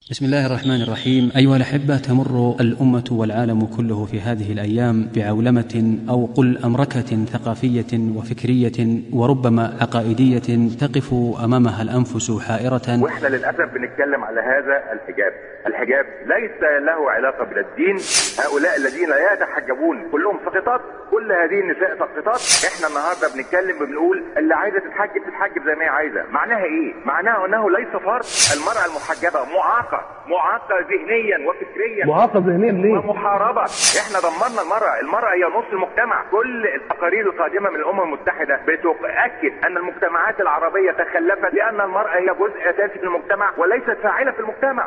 بسم الله الرحمن الرحيم. أيها الأحبة، تمر الأمة والعالم كله في هذه الأيام بعولمة أو قل أمركة ثقافية وفكرية وربما عقائدية تقف أمامها الأنفس حائرة. وإحنا للأسف بنتكلم على هذا الحجاب ليس له علاقة بالدين. هؤلاء الذين لا يتحجبون كلهم ساقطات، كل هذه النساء ساقطات. إحنا النهاردة بنتكلم وبنقول اللي عايزة تتحجب زي ما هي عايزة. معناها إيه؟ معناها أنه ليس فرض. المرأة المحجبة معاقة ذهنيا وفكريا. معاقة ذهنيا ليه؟ ومحاربة. احنا دمرنا المرأة هي نص المجتمع. كل التقارير القادمة من الأمم المتحدة بتؤكد أن المجتمعات العربية تخلفت لأن المرأة هي جزء أساسي في المجتمع وليست فاعلة في المجتمع.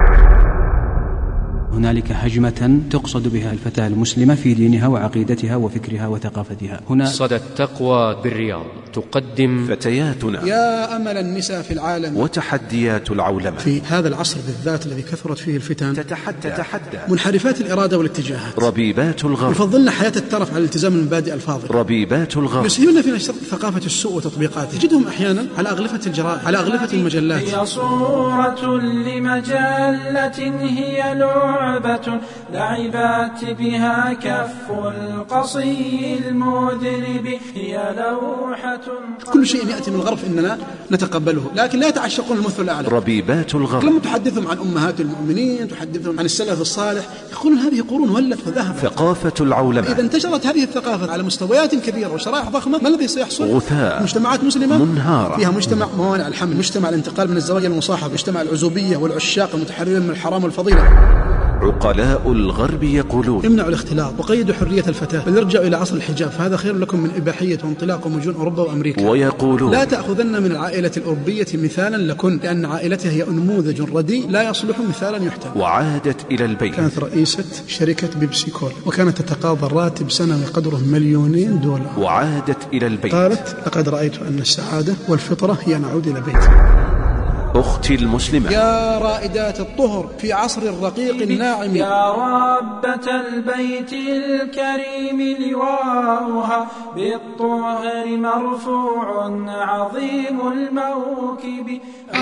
هنالك هجمة تقصد بها الفتاة المسلمة في دينها وعقيدتها وفكرها وثقافتها. هنا صدى التقوى بالرياض تقدم فتياتنا يا أمل النساء في العالم وتحديات العولمة في هذا العصر بالذات الذي كثرت فيه الفتن. تتحدى منحرفات الإرادة والاتجاهات، ربيبات الغرب يفضلن حياة الترف على الالتزام المبادئ الفاضلة، ربيبات الغرب يسهلون في نشر ثقافة السوء وتطبيقاته. تجدهم أحيانا على أغلفة الجرائد، على أغلفة المجلات. هي صورة لمجلة هي لعبة لعبات بها كف القصي المذنب، هي لوحة. كل شيء يأتي من الغرب إننا نتقبله، لكن لا يتعشقون المثل الأعلى. ربيبات الغرب لما تحدثهم عن أمهات المؤمنين، تحدثهم عن السلف الصالح، يقولون هذه قرون ولت وذهبت. ثقافة العولمة. إذا انتشرت هذه الثقافة على مستويات كبيرة وشرائح ضخمة، ما الذي سيحصل؟ غثاء. مجتمعات مسلمة منهارة، فيها مجتمع موانع الحمل، مجتمع الانتقال من الزواج المصاحب، مجتمع العزوبية والعشاق المتحررين من الحرام والفضيلة. عقلاء الغرب يقولون امنعوا الاختلاط وقيدوا حرية الفتاة، بل ارجعوا إلى عصر الحجاب، فهذا خير لكم من إباحية وانطلاق ومجون أوروبا وأمريكا. ويقولون لا تأخذن من العائلة الأوروبية مثالا لكن، لأن عائلتها هي نموذج رديء لا يصلح مثالا يحتمل. وعادت إلى البيت. كانت رئيسة شركة بيبسي كولا، وكانت تتقاضى الراتب سنوي قدره $2,000,000. وعادت إلى البيت. قالت: لقد رأيت أن السعادة والفطرة هي نعود إلى بيت. أختي المسلمة، يا رائدات الطهر في عصر الرقيق الناعم، يا ربة البيت الكريم لواؤها بالطهر مرفوع عظيم الموكب.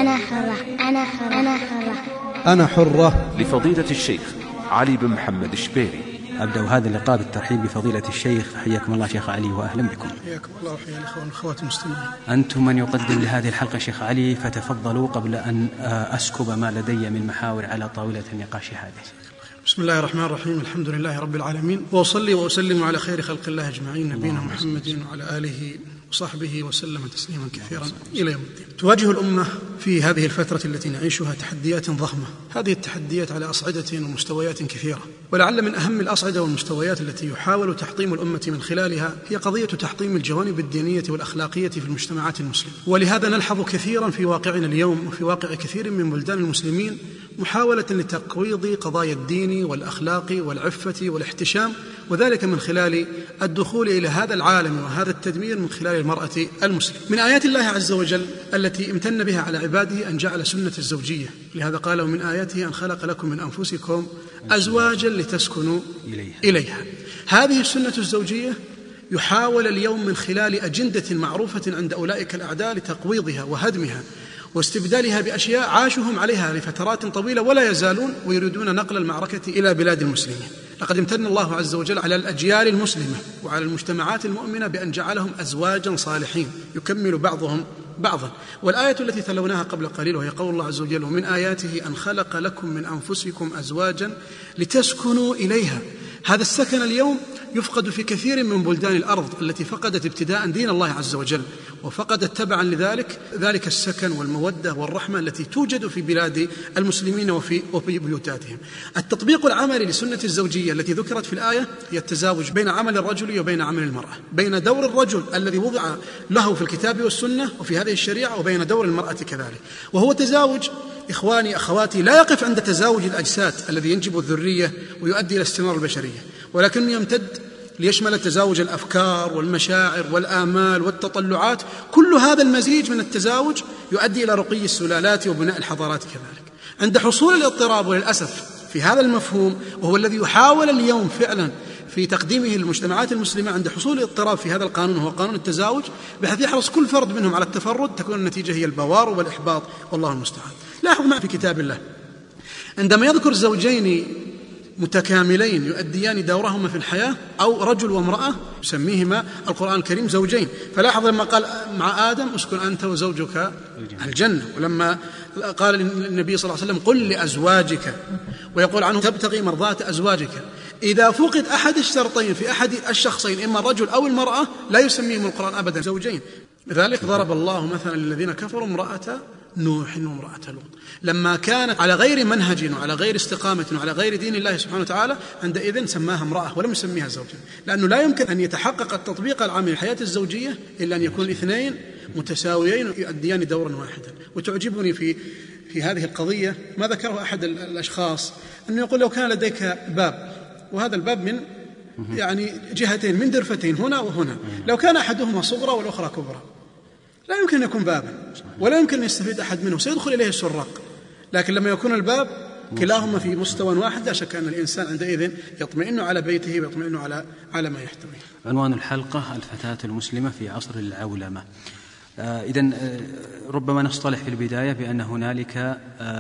أنا حرة. لفضيلة الشيخ علي بن محمد الشبيري. أبدأ هذا اللقاء بالترحيب بفضيلة الشيخ. حياكم الله شيخ علي وأهلا بكم. حياكم الله وحيا الإخوان والأخوات المستمعين. أنتم من يقدم لهذه الحلقة شيخ علي، فتفضلوا قبل أن أسكب ما لدي من محاور على طاولة النقاش هذه. بسم الله الرحمن الرحيم. الحمد لله رب العالمين، وأصلي وأسلم على خير خلق الله أجمعين، نبينا محمد وعلى آله وصحبه وسلم تسليما كثيرا إلى يوم الدين. تواجه الأمة في هذه الفترة التي نعيشها تحديات ضخمة. هذه التحديات على أصعدة ومستويات كثيرة، ولعل من أهم الأصعدة والمستويات التي يحاول تحطيم الأمة من خلالها هي قضية تحطيم الجوانب الدينية والأخلاقية في المجتمعات المسلمة. ولهذا نلحظ كثيرا في واقعنا اليوم وفي واقع كثير من بلدان المسلمين محاولة لتقويض قضايا الدين والأخلاق والعفة والاحتشام، وذلك من خلال الدخول إلى هذا العالم وهذا التدمير من خلال المرأة المسلمة. من آيات الله عز وجل التي امتن بها على عباده أن جعل سنة الزوجية، لهذا قال: ومن آياته أن خلق لكم من أنفسكم أزواجا لتسكنوا إليها. هذه السنة الزوجية يحاول اليوم من خلال أجندة معروفة عند أولئك الأعداء لتقويضها وهدمها واستبدالها بأشياء عاشهم عليها لفترات طويلة ولا يزالون، ويريدون نقل المعركة إلى بلاد المسلمين. لقد امتن الله عز وجل على الأجيال المسلمة وعلى المجتمعات المؤمنة بأن جعلهم أزواجا صالحين يكمل بعضهم بعضا. والآية التي تلوناها قبل قليل وهي قول الله عز وجل: ومن آياته أن خلق لكم من أنفسكم أزواجا لتسكنوا إليها. هذا السكن اليوم يفقد في كثير من بلدان الأرض التي فقدت ابتداء دين الله عز وجل، وفقدت تبعا لذلك ذلك السكن والمودة والرحمة التي توجد في بلاد المسلمين وفي بيوتاتهم. التطبيق العملي لسنة الزوجية التي ذكرت في الآية هي التزاوج بين عمل الرجل وبين عمل المرأة، بين دور الرجل الذي وضع له في الكتاب والسنة وفي هذه الشريعة وبين دور المرأة كذلك. وهو تزاوج، إخواني أخواتي، لا يقف عند تزاوج الأجساد الذي ينجب الذرية ويؤدي إلى استمرار البشرية، ولكنه يمتد ليشمل تزاوج الأفكار والمشاعر والآمال والتطلعات. كل هذا المزيج من التزاوج يؤدي إلى رقي السلالات وبناء الحضارات كذلك. عند حصول الاضطراب وللأسف في هذا المفهوم، وهو الذي يحاول اليوم فعلا في تقديمه للمجتمعات المسلمة، عند حصول الاضطراب في هذا القانون وهو قانون التزاوج، بحيث يحرص كل فرد منهم على التفرد، تكون النتيجة هي البوار والإحباط والله المستعان. لاحظ معي في كتاب الله عندما يذكر زوجين متكاملين يؤديان دورهما في الحياة، أو رجل وامرأة يسميهما القرآن الكريم زوجين. فلاحظ لما قال مع آدم اسكن أنت وزوجك الجنة، ولما قال النبي صلى الله عليه وسلم قل لأزواجك، ويقول عنه تبتغي مرضات أزواجك. إذا فقد أحد الشرطين في أحد الشخصين إما الرجل أو المرأة لا يسميهم القرآن أبدا زوجين. لذلك ضرب الله مثلا للذين كفروا امرأة نوح وامرأة لوط، لما كانت على غير منهج وعلى غير استقامة وعلى غير دين الله سبحانه وتعالى عندئذ سماها امرأة ولم يسميها زوجا، لأنه لا يمكن أن يتحقق التطبيق العام للحياة الزوجية إلا أن يكون الاثنين متساويين يؤديان دورا واحدا. وتعجبني في هذه القضية ما ذكره أحد الأشخاص، أنه يقول لو كان لديك باب، وهذا الباب من يعني جهتين من درفتين هنا وهنا، لو كان أحدهما صغرى والأخرى كبرى لا يمكن أن يكون بابا ولا يمكن أن يستفيد أحد منه، سيدخل إليه السراق. لكن لما يكون الباب كلاهما في مستوى واحد لا شك أن الإنسان عندئذ يطمئن على بيته ويطمئن على ما يحتويه. عنوان الحلقة الفتاة المسلمة في عصر العولمة. إذن ربما نصطلح في البداية بأن هنالك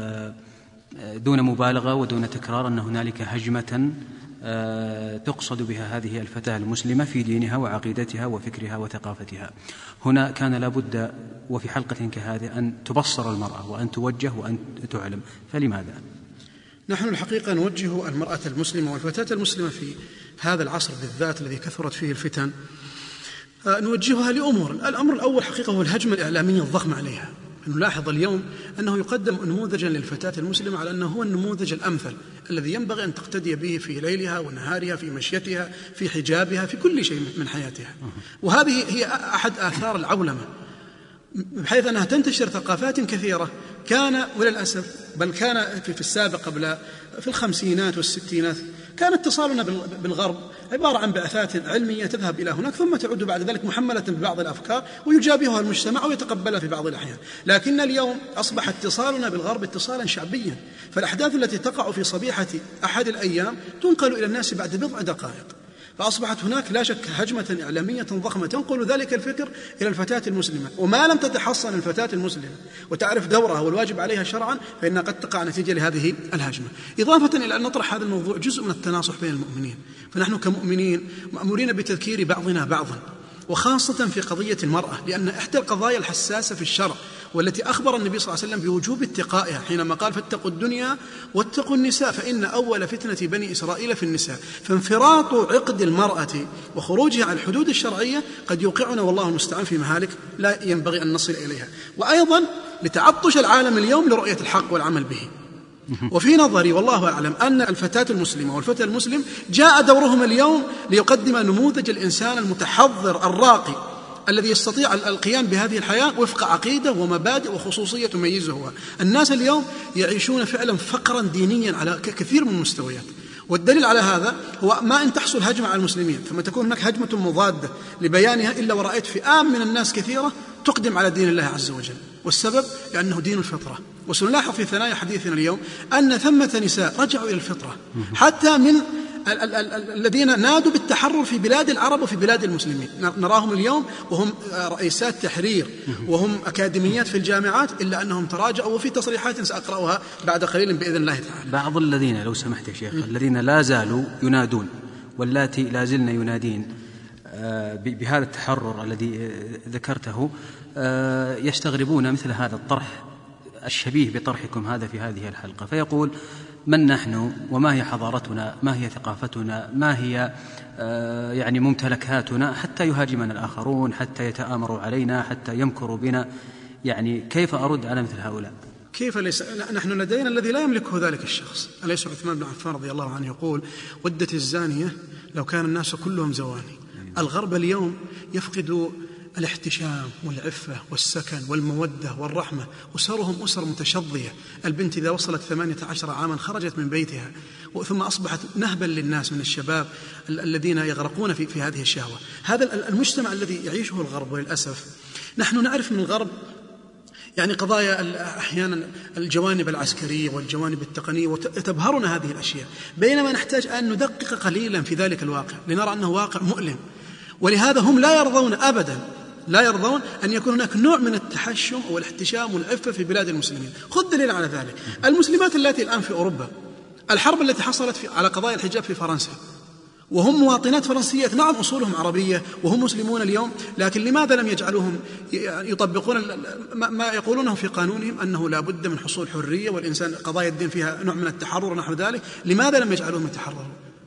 دون مبالغة ودون تكرار أن هنالك هجمة تقصد بها هذه الفتاة المسلمة في دينها وعقيدتها وفكرها وثقافتها. هنا كان لابد وفي حلقة كهذه أن تبصر المرأة وأن توجه وأن تعلم، فلماذا؟ نحن الحقيقة نوجه المرأة المسلمة والفتاة المسلمة في هذا العصر بالذات الذي كثرت فيه الفتن، نوجهها لأمور. الأمر الأول حقيقة هو الهجمة الإعلامية الضخمة عليها. نلاحظ اليوم أنه يقدم نموذجا للفتاة المسلمة على أنه هو النموذج الأمثل الذي ينبغي أن تقتدي به في ليلها ونهارها، في مشيتها، في حجابها، في كل شيء من حياتها. وهذه هي أحد آثار العولمة، بحيث أنها تنتشر ثقافات كثيرة. كان وللأسف بل كان في السابق قبل في الخمسينات والستينات كان اتصالنا بالغرب عبارة عن بعثات علمية تذهب إلى هناك ثم تعود بعد ذلك محملة ببعض الأفكار ويجابهها المجتمع ويتقبلها في بعض الأحيان. لكن اليوم أصبح اتصالنا بالغرب اتصالا شعبيا، فالأحداث التي تقع في صبيحة أحد الأيام تنقل إلى الناس بعد بضع دقائق. فأصبحت هناك لا شك هجمة إعلامية ضخمة تنقل ذلك الفكر إلى الفتاة المسلمة، وما لم تتحصن الفتاة المسلمة وتعرف دورها والواجب عليها شرعا فإنها قد تقع نتيجة لهذه الهجمة. إضافة إلى أن نطرح هذا الموضوع جزء من التناصح بين المؤمنين، فنحن كمؤمنين مأمورين بتذكير بعضنا بعضا، وخاصة في قضية المرأة، لأن إحدى القضايا الحساسة في الشرع والتي أخبر النبي صلى الله عليه وسلم بوجوب اتقائها حينما قال فاتقوا الدنيا واتقوا النساء فإن أول فتنة بني إسرائيل في النساء. فانفراط عقد المرأة وخروجها عن الحدود الشرعية قد يوقعنا والله المستعان في مهالك لا ينبغي أن نصل إليها، وأيضا لتعطش العالم اليوم لرؤية الحق والعمل به. وفي نظري والله أعلم أن الفتاة المسلمة والفتى المسلم جاء دورهم اليوم ليقدم نموذج الإنسان المتحضر الراقي الذي يستطيع القيام بهذه الحياة وفق عقيدة ومبادئ وخصوصية تميزه. الناس اليوم يعيشون فعلا فقرا دينيا على كثير من المستويات، والدليل على هذا هو ما إن تحصل هجمة على المسلمين ثم تكون هناك هجمة مضادة لبيانها إلا ورأيت فئام من الناس كثيرة تقدم على دين الله عز وجل، والسبب لأنه دين الفطرة. وسنلاحظ في ثنايا حديثنا اليوم أن ثمة نساء رجعوا إلى الفطرة، حتى من الذين نادوا بالتحرر في بلاد العرب وفي بلاد المسلمين نراهم اليوم وهم رئيسات تحرير وهم أكاديميات في الجامعات، إلا أنهم تراجعوا. وفي تصريحات سأقرأها بعد قليل بإذن الله تعالى. بعض الذين لو سمحت يا شيخ الذين لا زالوا ينادون واللاتي لا زلن ينادين بهذا التحرر الذي ذكرته يستغربون مثل هذا الطرح الشبيه بطرحكم هذا في هذه الحلقة، فيقول من نحن وما هي حضارتنا، ما هي ثقافتنا، ما هي يعني ممتلكاتنا حتى يهاجمنا الآخرون، حتى يتآمروا علينا، حتى يمكروا بنا. يعني كيف أرد على مثل هؤلاء؟ كيف ليس نحن لدينا الذي لا يملكه ذلك الشخص. أليس عثمان بن عفان رضي الله عنه يقول ودت الزانية لو كان الناس كلهم زواني. الغرب اليوم يفقد الاحتشام والعفة والسكن والمودة والرحمة، أسرهم أسر متشظية. البنت إذا وصلت 18 عاما خرجت من بيتها ثم أصبحت نهبا للناس من الشباب الذين يغرقون في هذه الشهوة. هذا المجتمع الذي يعيشه الغرب، وللأسف نحن نعرف من الغرب يعني قضايا أحيانا الجوانب العسكرية والجوانب التقنية وتبهرنا هذه الأشياء، بينما نحتاج أن ندقق قليلا في ذلك الواقع لنرى أنه واقع مؤلم. ولهذا هم لا يرضون أبدا لا يرضون أن يكون هناك نوع من التحشم والاحتشام والعفة في بلاد المسلمين. خذ دليل على ذلك، المسلمات التي الآن في أوروبا، الحرب التي حصلت على قضايا الحجاب في فرنسا، وهم مواطنات فرنسيات، نعم أصولهم عربية وهم مسلمون اليوم، لكن لماذا لم يجعلوهم يطبقون ما يقولونه في قانونهم أنه لا بد من حصول حرية والإنسان قضايا الدين فيها نوع من التحرر ونحو ذلك؟ لماذا لم يجعلوهم يتحرروا؟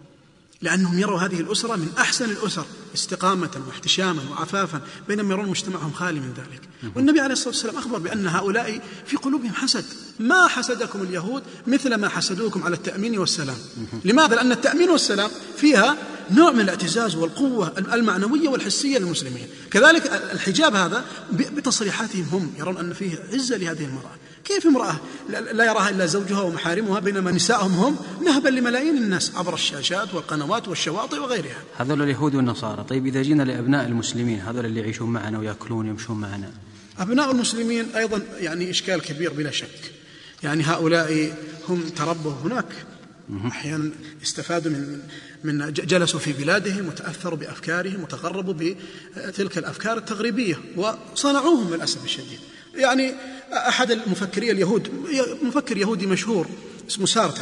لأنهم يروا هذه الأسرة من أحسن الأسر استقامة واحتشاما وعفافا، بينما يرون مجتمعهم خالي من ذلك. والنبي عليه الصلاة والسلام أخبر بأن هؤلاء في قلوبهم حسد، ما حسدكم اليهود مثل ما حسدوكم على التأمين والسلام. لماذا؟ لأن التأمين والسلام فيها نوع من الاعتزاز والقوة المعنوية والحسية للمسلمين. كذلك الحجاب هذا بتصريحاتهم هم يرون أن فيه عزة لهذه المرأة. كيف امرأة لا يراها إلا زوجها ومحارمها، بينما نسائهم هم نهبا لملايين الناس عبر الشاشات والقنوات والشواطئ وغيرها؟ هذول اليهود والنصارى. طيب إذا جينا لأبناء المسلمين، هذول اللي يعيشون معنا ويأكلون ويمشون معنا، أبناء المسلمين أيضا يعني إشكال كبير بلا شك. يعني هؤلاء هم تربوا هناك، أحيانا استفادوا من جلسوا في بلادهم وتأثروا بأفكارهم وتغربوا بتلك الأفكار التغريبية وصنعوهم للأسف الشديد. يعني أحد المفكرين اليهود، مفكر يهودي مشهور اسمه سارتر،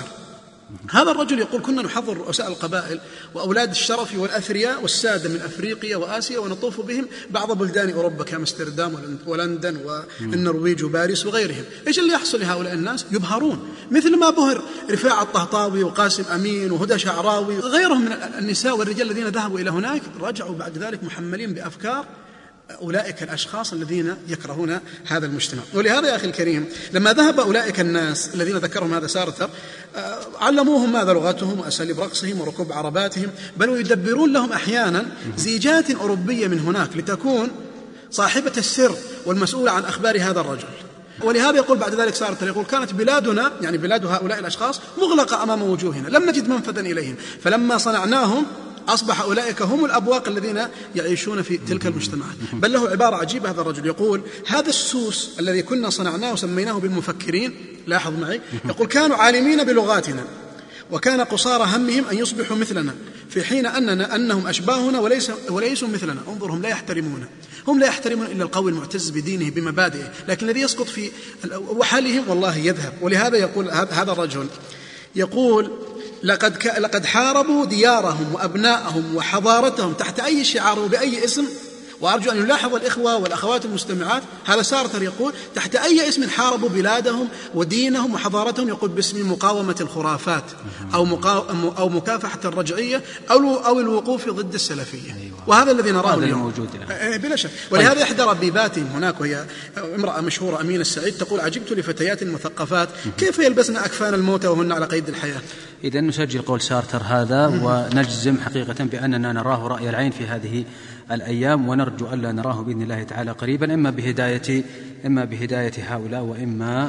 هذا الرجل يقول: كنا نحضر رؤساء القبائل وأولاد الشرف والأثرياء والسادة من أفريقيا وآسيا ونطوف بهم بعض بلدان أوروبا كامستردام ولندن والنرويج وباريس وغيرهم. إيش اللي يحصل لهؤلاء الناس؟ يبهرون، مثل ما بهر رفاعة الطهطاوي وقاسم أمين وهدى شعراوي وغيرهم من النساء والرجال الذين ذهبوا إلى هناك، رجعوا بعد ذلك محملين بأفكار أولئك الأشخاص الذين يكرهون هذا المجتمع. ولهذا يا أخي الكريم، لما ذهب أولئك الناس الذين ذكرهم هذا سارتر، علموهم ماذا لغتهم وأساليب رقصهم وركوب عرباتهم، بل ويدبرون لهم أحيانا زيجات أوروبية من هناك لتكون صاحبة السر والمسؤولة عن أخبار هذا الرجل. ولهذا يقول بعد ذلك سارتر، يقول: كانت بلادنا، يعني بلاد هؤلاء الأشخاص، مغلقة أمام وجوهنا، لم نجد منفذا إليهم، فلما صنعناهم أصبح أولئك هم الأبواق الذين يعيشون في تلك المجتمعات. بل له عبارة عجيبة هذا الرجل، يقول: هذا السوس الذي كنا صنعناه وسميناه بالمفكرين، لاحظ معي، يقول: كانوا عالمين بلغاتنا وكان قصار همهم أن يصبحوا مثلنا، في حين أنهم أشباهنا وليسوا مثلنا. انظرهم لا يحترمون، هم لا يحترمون إلا القوي المعتز بدينه بمبادئه، لكن الذي يسقط في وحلهم والله يذهب. ولهذا يقول هذا الرجل، يقول: لقد حاربوا ديارهم وأبنائهم وحضارتهم تحت أي شعار وبأي اسم. وأرجو أن يلاحظ الإخوة والأخوات المستمعات، هذا سارتر يقول تحت أي اسم حاربوا بلادهم ودينهم وحضارتهم، يقول باسم مقاومة الخرافات أو مكافحة الرجعية أو الوقوف ضد السلفية. وهذا الذي نراه اليوم بلا شك. ولهذا إحدى ربيباتهم هناك، وهي امرأة مشهورة أمينة السعيد، تقول: عجبت لفتيات مثقفات كيف يلبسن أكفان الموتى وهن على قيد الحياة. إذا نسجل قول سارتر هذا ونجزم حقيقة بأننا نراه رأي العين في هذه الأيام، ونرجو ألا نراه بإذن الله تعالى قريبا، إما بهداية هؤلاء وإما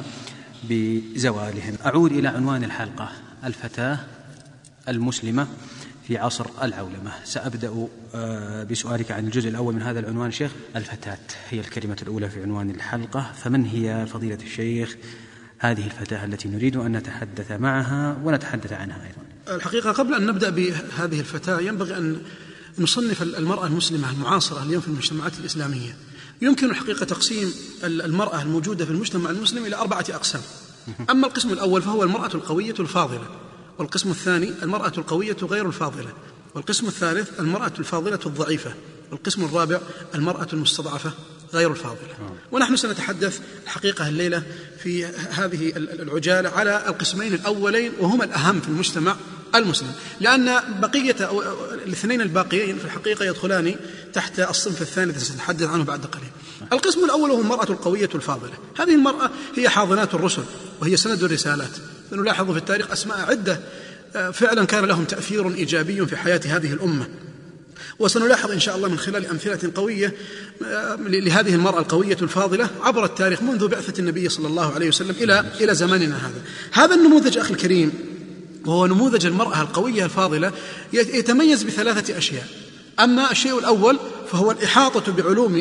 بزوالهم. أعود إلى عنوان الحلقة: الفتاة المسلمة في عصر العولمة. سأبدأ بسؤالك عن الجزء الأول من هذا العنوان شيخ. الفتاة هي الكلمة الأولى في عنوان الحلقة، فمن هي فضيلة الشيخ هذه الفتاة التي نريد أن نتحدث معها ونتحدث عنها أيضا؟ الحقيقة قبل أن نبدأ بهذه الفتاة ينبغي أن نصنف المرأة المسلمة المعاصرة اليوم في المجتمعات الإسلامية. يمكن الحقيقة تقسيم المرأة الموجودة في المجتمع المسلم إلى 4 أقسام. أما القسم الأول فهو المرأة القوية الفاضلة، والقسم الثاني المرأة القوية غير الفاضلة، والقسم الثالث المرأة الفاضلة الضعيفة، والقسم الرابع المرأة المستضعفة غير الفاضلة. ونحن سنتحدث الحقيقة الليلة في هذه العجالة على القسمين الأولين، وهما الأهم في المجتمع المسلم، لأن بقية الاثنين الباقيين في الحقيقة يدخلان تحت الصنف الثاني الذي سنتحدث عنه بعد قليل. القسم الأول هو المرأة القوية الفاضلة. هذه المرأة هي حاضنات الرسل وهي سند الرسالات. نلاحظ في التاريخ أسماء عدة فعلا كان لهم تأثير إيجابي في حياة هذه الأمة، وسنلاحظ إن شاء الله من خلال أمثلة قوية لهذه المرأة القوية الفاضلة عبر التاريخ منذ بعثة النبي صلى الله عليه وسلم إلى زماننا هذا النموذج أخي الكريم، وهو نموذج المرأة القوية الفاضلة، يتميز ب3 أشياء. أما الشيء الأول فهو الإحاطة بعلوم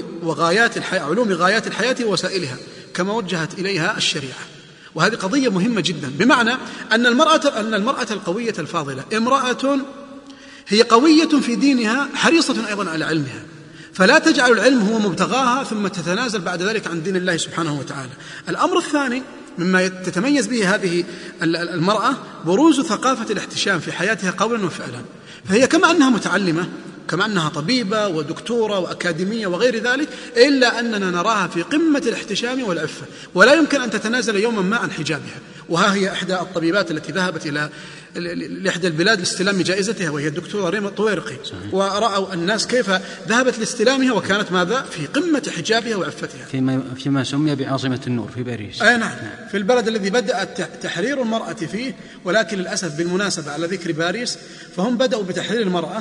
غايات الحياة ووسائلها كما وجهت إليها الشريعة، وهذه قضية مهمة جدا، بمعنى أن المرأة القوية الفاضلة امرأة هي قوية في دينها، حريصة أيضا على علمها، فلا تجعل العلم هو مبتغاها ثم تتنازل بعد ذلك عن دين الله سبحانه وتعالى. الأمر الثاني مما تتميز به هذه المرأة بروز ثقافة الاحتشام في حياتها قولا وفعلا. فهي كما أنها متعلمة، كما أنها طبيبة ودكتورة وأكاديمية وغير ذلك، إلا أننا نراها في قمة الاحتشام والعفة، ولا يمكن أن تتنازل يوما ما عن حجابها. وها هي إحدى الطبيبات التي ذهبت إلى لإحدى البلاد لاستلام جائزتها، وهي الدكتورة ريما الطويرقي، ورأوا الناس كيف ذهبت لاستلامها وكانت ماذا؟ في قمة حجابها وعفتها، فيما سمي بعاصمة النور في باريس. نعم، في البلد الذي بدأ تحرير المرأة فيه. ولكن للأسف بالمناسبة على ذكر باريس، فهم بدأوا بتحرير المرأة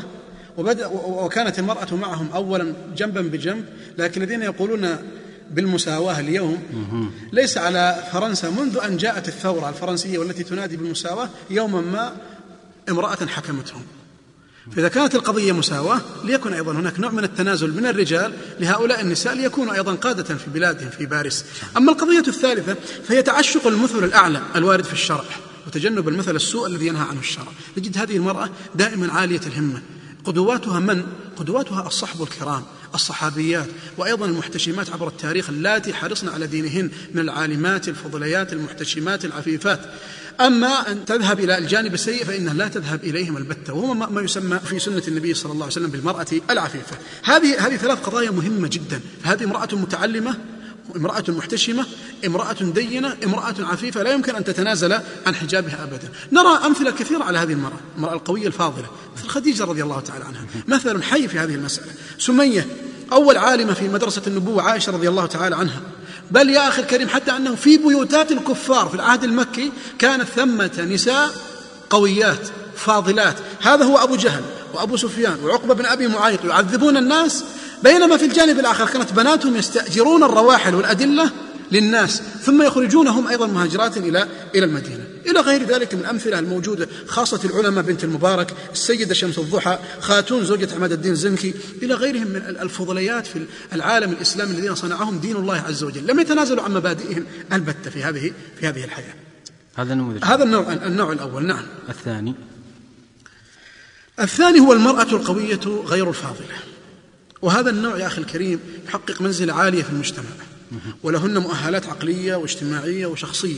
وكانت المرأة معهم أولا جنبا بجنب، لكن الذين يقولون بالمساواة اليوم ليس على فرنسا منذ أن جاءت الثورة الفرنسية والتي تنادي بالمساواة يوما ما امرأة حكمتهم. فإذا كانت القضية مساواة ليكن أيضا هناك نوع من التنازل من الرجال لهؤلاء النساء ليكونوا أيضا قادة في بلادهم في باريس. أما القضية الثالثة فهي تعشق المثل الأعلى الوارد في الشرع وتجنب المثل السوء الذي ينهى عنه الشرع. نجد هذه المرأة دائما عالية الهمة. قدواتها من؟ قدواتها الصحب الكرام، الصحابيات، وأيضا المحتشمات عبر التاريخ اللاتي حرصن على دينهن من العالمات الفضليات المحتشمات العفيفات. أما أن تذهب إلى الجانب السيء فإنها لا تذهب إليهم البتة، وهو ما يسمى في سنة النبي صلى الله عليه وسلم بالمرأة العفيفة. هذه ثلاث قضايا مهمة جدا. هذه امرأة متعلمة، امرأة محتشمة، امرأة دينة، امرأة عفيفة، لا يمكن أن تتنازل عن حجابها أبدا. نرى أمثلة كثيرة على هذه المرأة القوية الفاضلة، مثل خديجة رضي الله تعالى عنها، مثل حي في هذه المسألة. سمية أول عالمة في مدرسة النبوة، عائشة رضي الله تعالى عنها. بل يا أخي الكريم حتى أنه في بيوتات الكفار في العهد المكي كانت ثمة نساء قويات فاضلات. هذا هو أبو جهل وأبو سفيان وعقبة بن أبي معيط يعذبون الناس، بينما في الجانب الآخر كانت بناتهم يستأجرون الرواحل والأدلة للناس ثم يخرجونهم أيضا مهاجرات إلى المدينة، إلى غير ذلك من الأمثلة الموجودة، خاصة العلماء بنت المبارك، السيدة شمس الضحى، خاتون زوجة عماد الدين زنكي، إلى غيرهم من الفضليات في العالم الإسلامي الذين صنعهم دين الله عز وجل، لم يتنازلوا عن مبادئهم البتة في هذه الحياة. هذا النوع الأول. نعم. الثاني هو المرأة القوية غير الفاضلة، وهذا النوع يا أخي الكريم يحقق منزلة عالية في المجتمع، ولهن مؤهلات عقلية واجتماعية وشخصية،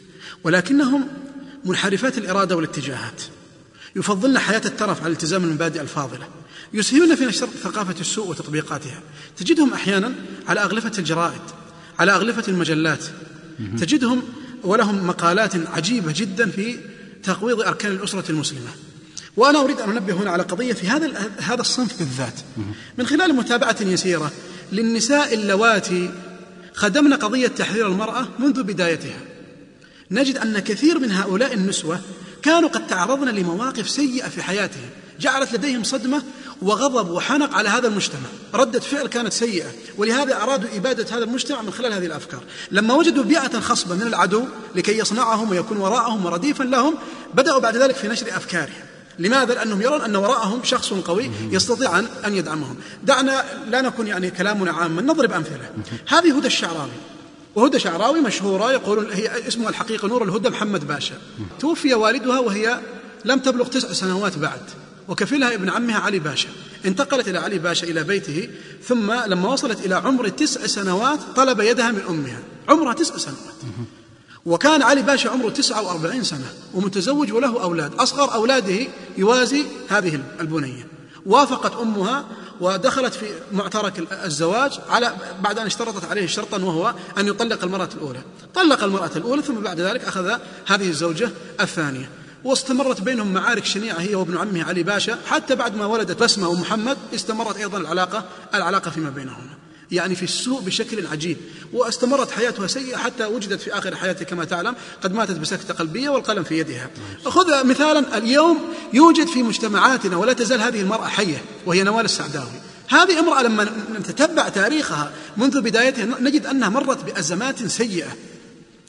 ولكنهم منحرفات الإرادة والاتجاهات، يفضلن حياة الترف على التزام المبادئ الفاضلة، يسهمون في نشر ثقافة السوء وتطبيقاتها. تجدهم أحيانا على أغلفة الجرائد، على أغلفة المجلات، تجدهم ولهم مقالات عجيبة جدا في تقويض أركان الأسرة المسلمة. وأنا أريد أن أنبه هنا على قضية في هذا الصنف بالذات من خلال متابعة يسيرة للنساء اللواتي خدمن قضية تحرير المرأة منذ بدايتها. نجد أن كثير من هؤلاء النسوة كانوا قد تعرضن لمواقف سيئة في حياتهم جعلت لديهم صدمة وغضب وحنق على هذا المجتمع، ردة فعل كانت سيئة، ولهذا أرادوا إبادة هذا المجتمع من خلال هذه الأفكار. لما وجدوا بيئة خصبة من العدو لكي يصنعهم ويكون وراءهم ورديفا لهم، بدأوا بعد ذلك في نشر أفكارهم. لماذا؟ لأنهم يرون أن وراءهم شخص قوي يستطيع أن يدعمهم. دعنا لا نكون كلامنا عاما، نضرب أمثلة. هذه هدى الشعراوي، وهدى شعراوي مشهورة، يقولون هي اسمها الحقيقة نور الهدى محمد باشا. توفي والدها وهي لم تبلغ 9 سنوات بعد، وكفلها ابن عمها علي باشا. انتقلت إلى علي باشا إلى بيته، ثم لما وصلت إلى عمر 9 سنوات طلب يدها من أمها، عمرها 9 سنوات. وكان علي باشا عمره 49 سنة ومتزوج وله أولاد، أصغر أولاده يوازي هذه البنية. وافقت أمها ودخلت في معترك الزواج بعد أن اشترطت عليه شرطا، وهو أن يطلق المرأة الأولى. طلق المرأة الأولى، ثم بعد ذلك أخذ هذه الزوجة الثانية، واستمرت بينهم معارك شنيعة هي وابن عمه علي باشا، حتى بعد ما ولدت بسمة ومحمد استمرت أيضا العلاقة فيما بينهما، يعني في السوء بشكل عجيب. واستمرت حياتها سيئة حتى وجدت في آخر حياتها كما تعلم قد ماتت بسكتة قلبية والقلم في يدها. خذ مثالا اليوم يوجد في مجتمعاتنا ولا تزال هذه المرأة حية، وهي نوال السعداوي. هذه امرأة لما نتتبع تاريخها منذ بدايتها نجد أنها مرت بأزمات سيئة،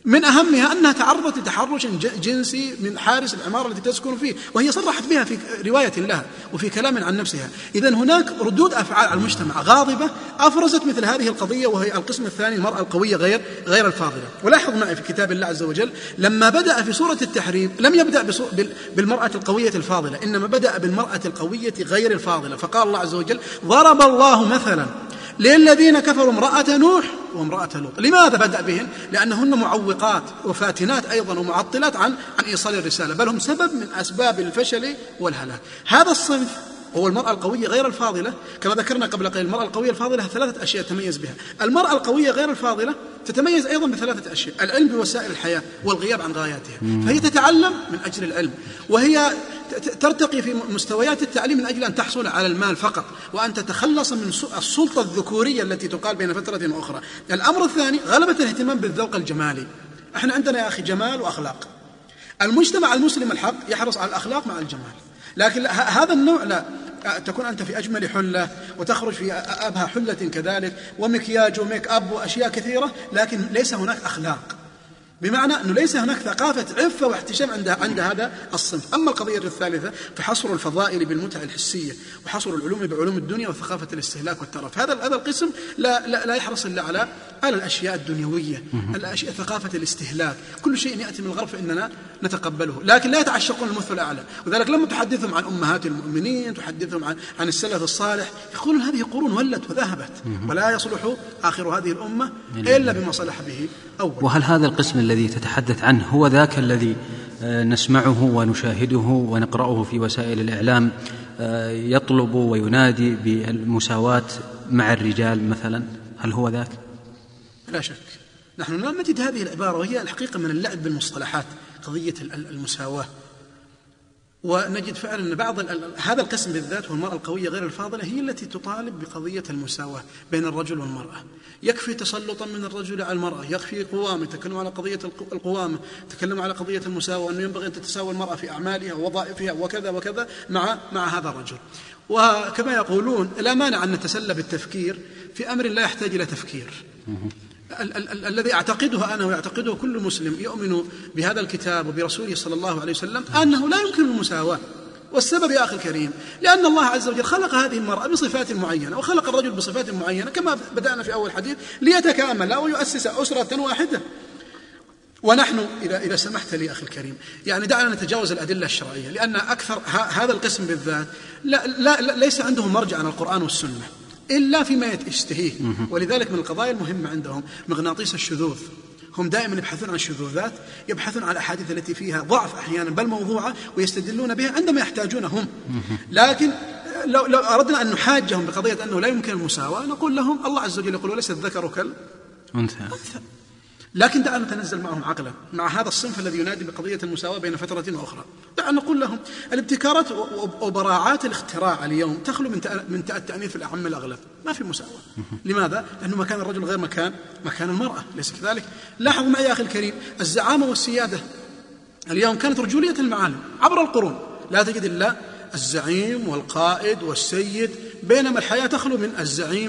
من أهمها أنها تعرضت لتحرش جنسي من حارس العمارة التي تسكن فيه، وهي صرحت بها في رواية لها وفي كلام عن نفسها. إذن هناك ردود أفعال على المجتمع غاضبة أفرزت مثل هذه القضية، وهي القسم الثاني المرأة القوية غير الفاضلة. ولاحظ معي في كتاب الله عز وجل لما بدأ في سورة التحريم لم يبدأ بالمرأة القوية الفاضلة، إنما بدأ بالمرأة القوية غير الفاضلة، فقال الله عز وجل: ضرب الله مثلا للذين كفروا امرأة نوح وامرأة لوط. لماذا بدأ بهن؟ لأنهن معوقات وفاتنات أيضا ومعطلات عن إيصال الرسالة، بل هم سبب من أسباب الفشل والهلاك. هذا الصنف هو المرأة القوية غير الفاضلة. كما ذكرنا قبل قليل المرأة القوية الفاضلة 3 أشياء تميز بها. المرأة القوية غير الفاضلة تتميز أيضا ب3 أشياء: العلم بوسائل الحياة والغياب عن غاياتها، فهي تتعلم من أجل العلم، وهي ترتقي في مستويات التعليم من أجل أن تحصل على المال فقط، وأن تتخلص من السلطة الذكورية التي تقال بين فترة وأخرى. الأمر الثاني غلبة الاهتمام بالذوق الجمالي. احنا عندنا يا أخي جمال وأخلاق. المجتمع المسلم الحق يحرص على الأخلاق مع الجمال، لكن هذا النوع لا، تكون أنت في أجمل حلة وتخرج في أبهى حلة كذلك، ومكياج وميك أب وأشياء كثيرة، لكن ليس هناك أخلاق، بمعنى أنه ليس هناك ثقافة عفة واحتشام عند هذا الصنف. أما القضية الثالثة فحصر الفضائل بالمتع الحسية، وحصر العلوم بعلوم الدنيا، وثقافة الاستهلاك والترف. هذا القسم لا يحرص إلا على الأشياء الدنيوية، الأشياء ثقافة الاستهلاك. كل شيء يأتي من الغرب فإننا نتقبله، لكن لا يتعشقون المثل الأعلى. وذلك لما تحدثهم عن أمهات المؤمنين، تحدثهم عن السلف الصالح، يقولون هذه قرون ولت وذهبت، ولا يصلح آخر هذه الأمة إلا بما صلح به أول. وهل هذا القسم الذي تتحدث عنه هو ذاك الذي نسمعه ونشاهده ونقرأه في وسائل الإعلام يطلب وينادي بالمساواة مع الرجال مثلا؟ هل هو ذاك؟ لا شك. نحن لا نجد هذه العبارة، وهي الحقيقة من اللعب بالمصطلحات، قضية المساواة. ونجد فعلا أن بعض هذا القسم بالذات والمرأة القوية غير الفاضلة هي التي تطالب بقضية المساواة بين الرجل والمرأة. يكفي تسلطا من الرجل على المرأة، يكفي قوامة، تكلموا على قضية القوامة، تكلموا على قضية المساواة، أنه ينبغي أن تتساوى المرأة في أعمالها ووظائفها وكذا وكذا مع هذا الرجل. وكما يقولون لا مانع أن نتسلى بالتفكير في أمر لا يحتاج إلى تفكير. الذي أعتقده أنا ويعتقده كل مسلم يؤمن بهذا الكتاب وبرسوله صلى الله عليه وسلم أنه لا يمكن المساواة. والسبب يا أخي الكريم لأن الله عز وجل خلق هذه المرأة بصفات معينة، وخلق الرجل بصفات معينة، كما بدأنا في أول حديث، ليتكامل ويؤسس أسرة واحدة. ونحن إذا سمحت لي أخي الكريم، يعني دعنا نتجاوز الأدلة الشرعية، لأن أكثر هذا القسم بالذات ليس عندهم مرجع عن القرآن والسنة إلا فيما يشتهيه. ولذلك من القضايا المهمة عندهم مغناطيس الشذوذ. هم دائما يبحثون عن الشذوذات، يبحثون عن الأحاديث التي فيها ضعف أحيانا بل موضوعة، ويستدلون بها عندما يحتاجونهم. لكن لو أردنا أن نحاجهم بقضية أنه لا يمكن المساواة، نقول لهم الله عز وجل يقول وليس الذكر كالأنثى. لكن دعنا نتنزل معهم عقلا مع هذا الصنف الذي ينادي بقضية المساواة بين فترة وأخرى. دعنا نقول لهم الابتكارات وبراعات الاختراع اليوم تخلو من التأنيث في الأعم الأغلب، ما في مساواة. لماذا؟ لأنه مكان الرجل غير مكان المرأة، ليس كذلك؟ لاحظوا معي يا أخي الكريم، الزعامة والسيادة اليوم كانت رجولية المعالم عبر القرون، لا تجد إلا الزعيم والقائد والسيد، بينما الحياة تخلو من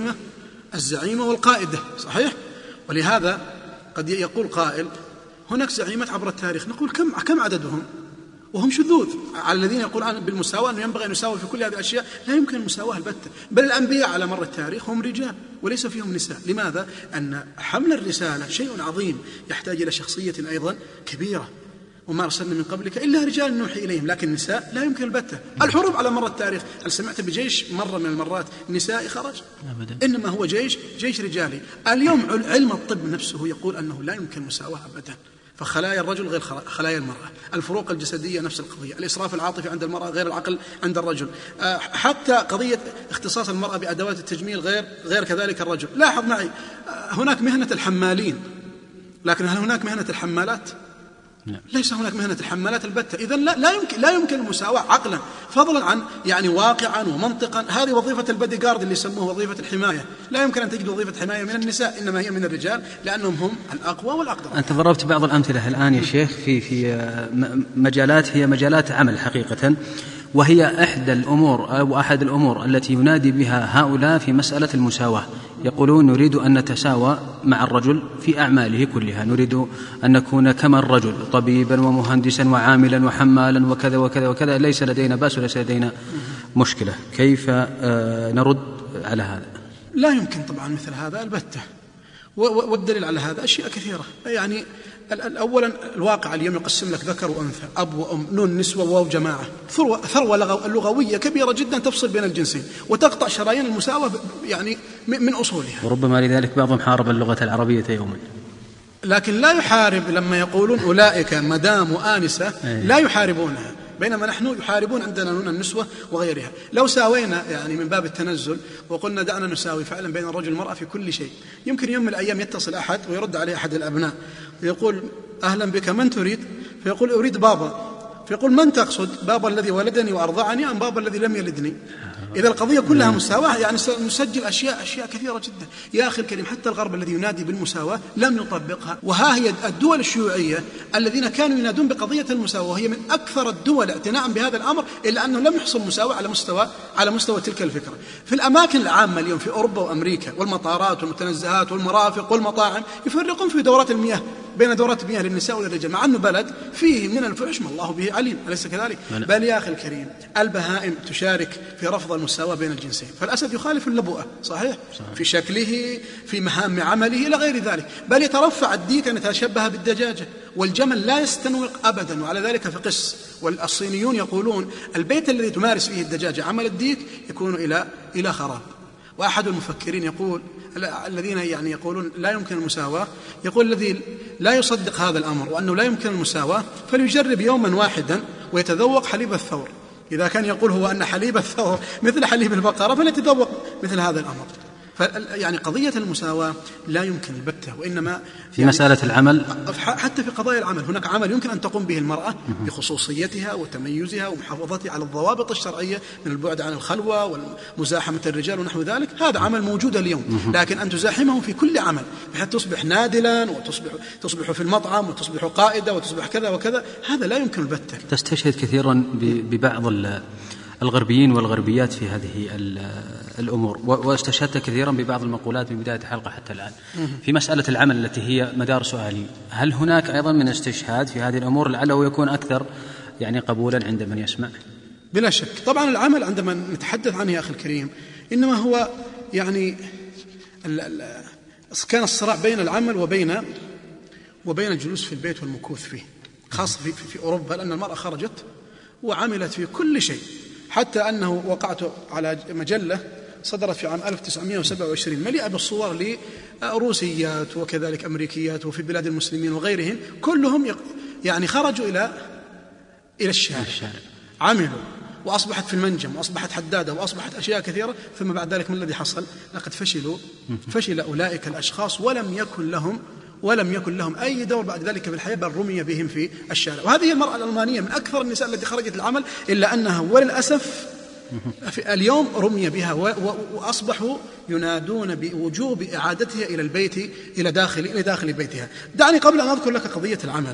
الزعيمة والقائدة. صحيح؟ ولهذا قد يقول قائل هناك زعيمات عبر التاريخ، نقول كم عددهم؟ وهم شذوذ على الذين يقولون بالمساواة أنه ينبغي أن يساوي في كل هذه الأشياء. لا يمكن المساواة البتة، بل الأنبياء على مر التاريخ هم رجال وليس فيهم نساء. لماذا؟ أن حمل الرسالة شيء عظيم يحتاج إلى شخصية أيضا كبيرة، وما أرسلنا من قبلك إلا رجال نوحي إليهم، لكن نساء لا يمكن البتة. الحروب على مر التاريخ، هل سمعت بجيش مرة من المرات نسائي خرج؟ أبدا. إنما هو جيش رجالي. اليوم علم الطب نفسه يقول أنه لا يمكن مساواة أبدا، فخلايا الرجل غير خلايا المرأة، الفروق الجسدية نفس القضية، الإسراف العاطفي عند المرأة غير العقل عند الرجل، حتى قضية اختصاص المرأة بأدوات التجميل غير كذلك الرجل. لاحظ معي، هناك مهنة الحمالين، لكن هل هناك مهنة الحمالات؟ ليس هناك مهنة الحمالات البتة. إذن لا يمكن المساواة عقلا، فضلا عن يعني واقعا ومنطقا. هذه وظيفة البادي جارد اللي يسموه وظيفة الحماية، لا يمكن أن تجد وظيفة حماية من النساء، إنما هي من الرجال لأنهم هم الأقوى والأقدر. أنت ضربت بعض الأمثلة الآن يا شيخ في مجالات هي مجالات عمل حقيقة، وهي إحدى الأمور أو أحد الأمور التي ينادي بها هؤلاء في مسألة المساواة. يقولون نريد أن نتساوى مع الرجل في أعماله كلها، نريد أن نكون كما الرجل طبيبا ومهندسا وعاملا وحمالا وكذا وكذا وكذا، ليس لدينا بأس وليس لدينا مشكلة. كيف نرد على هذا؟ لا يمكن طبعا مثل هذا البتة، والدليل على هذا أشياء كثيرة. يعني أولا الواقع اليوم يقسم لك ذكر وأنثى، أب وأم، نون نسوة واو جماعة، ثروة لغوية كبيرة جدا تفصل بين الجنسين وتقطع شرايين المساواة يعني من أصولها. وربما لذلك بعضهم حارب اللغة العربية يوما. لكن لا يحارب لما يقولون أولئك مدام وآنسة لا يحاربونها، بينما نحن يحاربون عندنا نون النسوة وغيرها. لو ساوينا يعني من باب التنزل وقلنا دعنا نساوي فعلا بين الرجل والمرأة في كل شيء، يمكن يوم من الأيام يتصل أحد ويرد عليه أحد الأبناء ويقول أهلا بك، من تريد؟ فيقول أريد بابا. فيقول من تقصد؟ بابا الذي ولدني وأرضعني أم بابا الذي لم يلدني؟ إذا القضية كلها مساواة يعني سنسجل أشياء كثيرة جدا. يا أخي الكريم حتى الغرب الذي ينادي بالمساواة لم يطبقها، وها هي الدول الشيوعية الذين كانوا ينادون بقضية المساواة وهي من أكثر الدول اعتناء بهذا الأمر، إلا أنه لم يحصل مساواة على مستوى تلك الفكرة. في الأماكن العامة اليوم في أوروبا وأمريكا والمطارات والمتنزهات والمرافق والمطاعم يفرقون في دورات المياه بين دورات المياه للنساء والرجال، مع أنه بلد فيه من الفحش ما الله به عليم، أليس كذلك؟ بل يا أخي الكريم البهائم تشارك في رفض المساواة بين الجنسين، فالأسد يخالف اللبؤة صحيح في شكله في مهام عمله إلى غير ذلك، بل يترفع الديك أن يتشبه بالدجاجة، والجمل لا يستنوق أبدا، وعلى ذلك فقس. والصينيون يقولون البيت الذي تمارس فيه الدجاجة عمل الديك يكون إلى خراب. وأحد المفكرين يقول الذين يعني يقولون لا يمكن المساواة، يقول الذي لا يصدق هذا الأمر وأنه لا يمكن المساواة فليجرب يوما واحدا ويتذوق حليب الثور. إذا كان يقول هو أن حليب الثور مثل حليب البقرة فليتذوق مثل هذا الأمر. يعني قضية المساواة لا يمكن البتة، وإنما في مسألة العمل حتى في قضايا العمل هناك عمل يمكن أن تقوم به المرأة بخصوصيتها وتميزها ومحافظتها على الضوابط الشرعية من البعد عن الخلوة ومزاحمة الرجال ونحو ذلك، هذا عمل موجود اليوم، لكن أن تزاحمه في كل عمل بحيث تصبح نادلا وتصبح في المطعم وتصبح قائدة وتصبح كذا وكذا، هذا لا يمكن البتة. تستشهد كثيرا ببعض الغربيين والغربيات في هذه الأمور، واستشهدت كثيرا ببعض المقولات من بداية الحلقة حتى الآن في مسألة العمل التي هي مدار سؤالي. هل هناك أيضا من استشهاد في هذه الأمور لعله يكون أكثر يعني قبولا عند من يسمع؟ بلا شك. طبعا العمل عندما نتحدث عنه يا أخي الكريم إنما هو يعني كان الصراع بين العمل وبين الجلوس في البيت والمكوث فيه، خاصة في أوروبا، لأن المرأة خرجت وعملت في كل شيء، حتى أنه وقعت على مجلة صدرت في عام 1927 مليئة بالصور لروسيات وكذلك أمريكيات وفي بلاد المسلمين وغيرهم، كلهم يعني خرجوا إلى الشارع عملوا وأصبحت في المنجم وأصبحت حدادة وأصبحت أشياء كثيرة، ثم بعد ذلك ما الذي حصل؟ لقد فشل أولئك الأشخاص ولم يكن لهم أي دور بعد ذلك في الحياة، بل رمي بهم في الشارع. وهذه المرأة الألمانية من أكثر النساء التي خرجت العمل، إلا أنها وللأسف اليوم رمي بها وأصبحوا ينادون بوجوب إعادتها إلى البيت إلى داخل بيتها. دعني قبل أن أذكر لك قضية العمل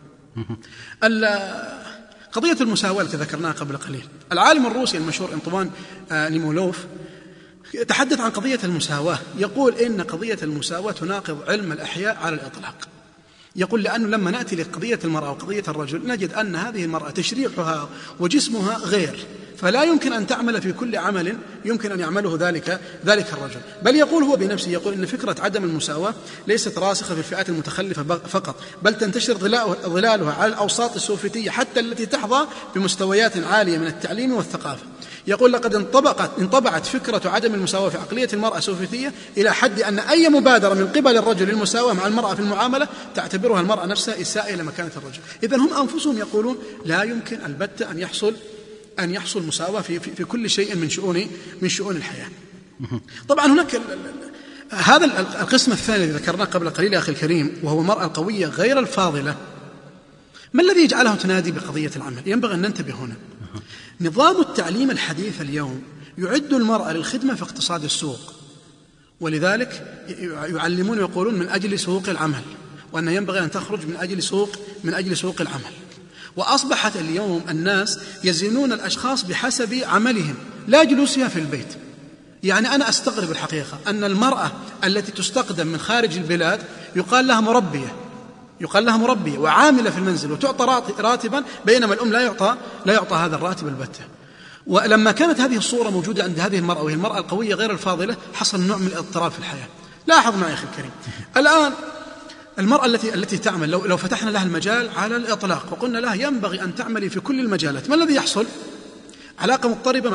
قضية المساواة التي ذكرناها قبل قليل. العالم الروسي المشهور أنطوان نيمولوف يتحدث عن قضية المساواة، يقول إن قضية المساواة تناقض علم الأحياء على الإطلاق. يقول لأنه لما نأتي لقضية المرأة وقضية الرجل نجد أن هذه المرأة تشريحها وجسمها غير، فلا يمكن أن تعمل في كل عمل يمكن أن يعمله ذلك الرجل. بل يقول هو بنفسه، يقول إن فكرة عدم المساواة ليست راسخة في الفئات المتخلفة فقط، بل تنتشر ظلالها على الأوساط السوفيتية حتى التي تحظى بمستويات عالية من التعليم والثقافة. يقول لقد انطبعت فكرة عدم المساواة في عقلية المرأة السوفيتية إلى حد أن أي مبادرة من قبل الرجل للمساواة مع المرأة في المعاملة تعتبرها المرأة نفسها إساءة إلى مكانة الرجل. إذن هم أنفسهم يقولون لا يمكن البتة أن يحصل مساواة في كل شيء من شؤون الحياة. طبعا هناك هذا القسم الثاني الذي ذكرناه قبل قليل يا أخي الكريم، وهو المرأة القوية غير الفاضلة. ما الذي يجعلها تنادي بقضية العمل؟ ينبغي أن ننتبه هنا. نظام التعليم الحديث اليوم يعد المرأة للخدمة في اقتصاد السوق، ولذلك يعلمون ويقولون من أجل سوق العمل، وأن ينبغي أن تخرج من أجل سوق العمل. وأصبحت اليوم الناس يزنون الأشخاص بحسب عملهم لا جلوسها في البيت. يعني أنا أستغرب الحقيقة أن المرأة التي تستقدم من خارج البلاد يقال لها مربية وعاملة في المنزل وتعطى راتبا، بينما الأم لا يعطى هذا الراتب البتة. ولما كانت هذه الصورة موجودة عند هذه المرأة وهي المرأة القوية غير الفاضلة، حصل نوع من الاضطراب في الحياة. لاحظ معي أخي الكريم، الآن المرأة التي تعمل لو فتحنا لها المجال على الإطلاق وقلنا لها ينبغي أن تعملي في كل المجالات، ما الذي يحصل؟ علاقة مضطربة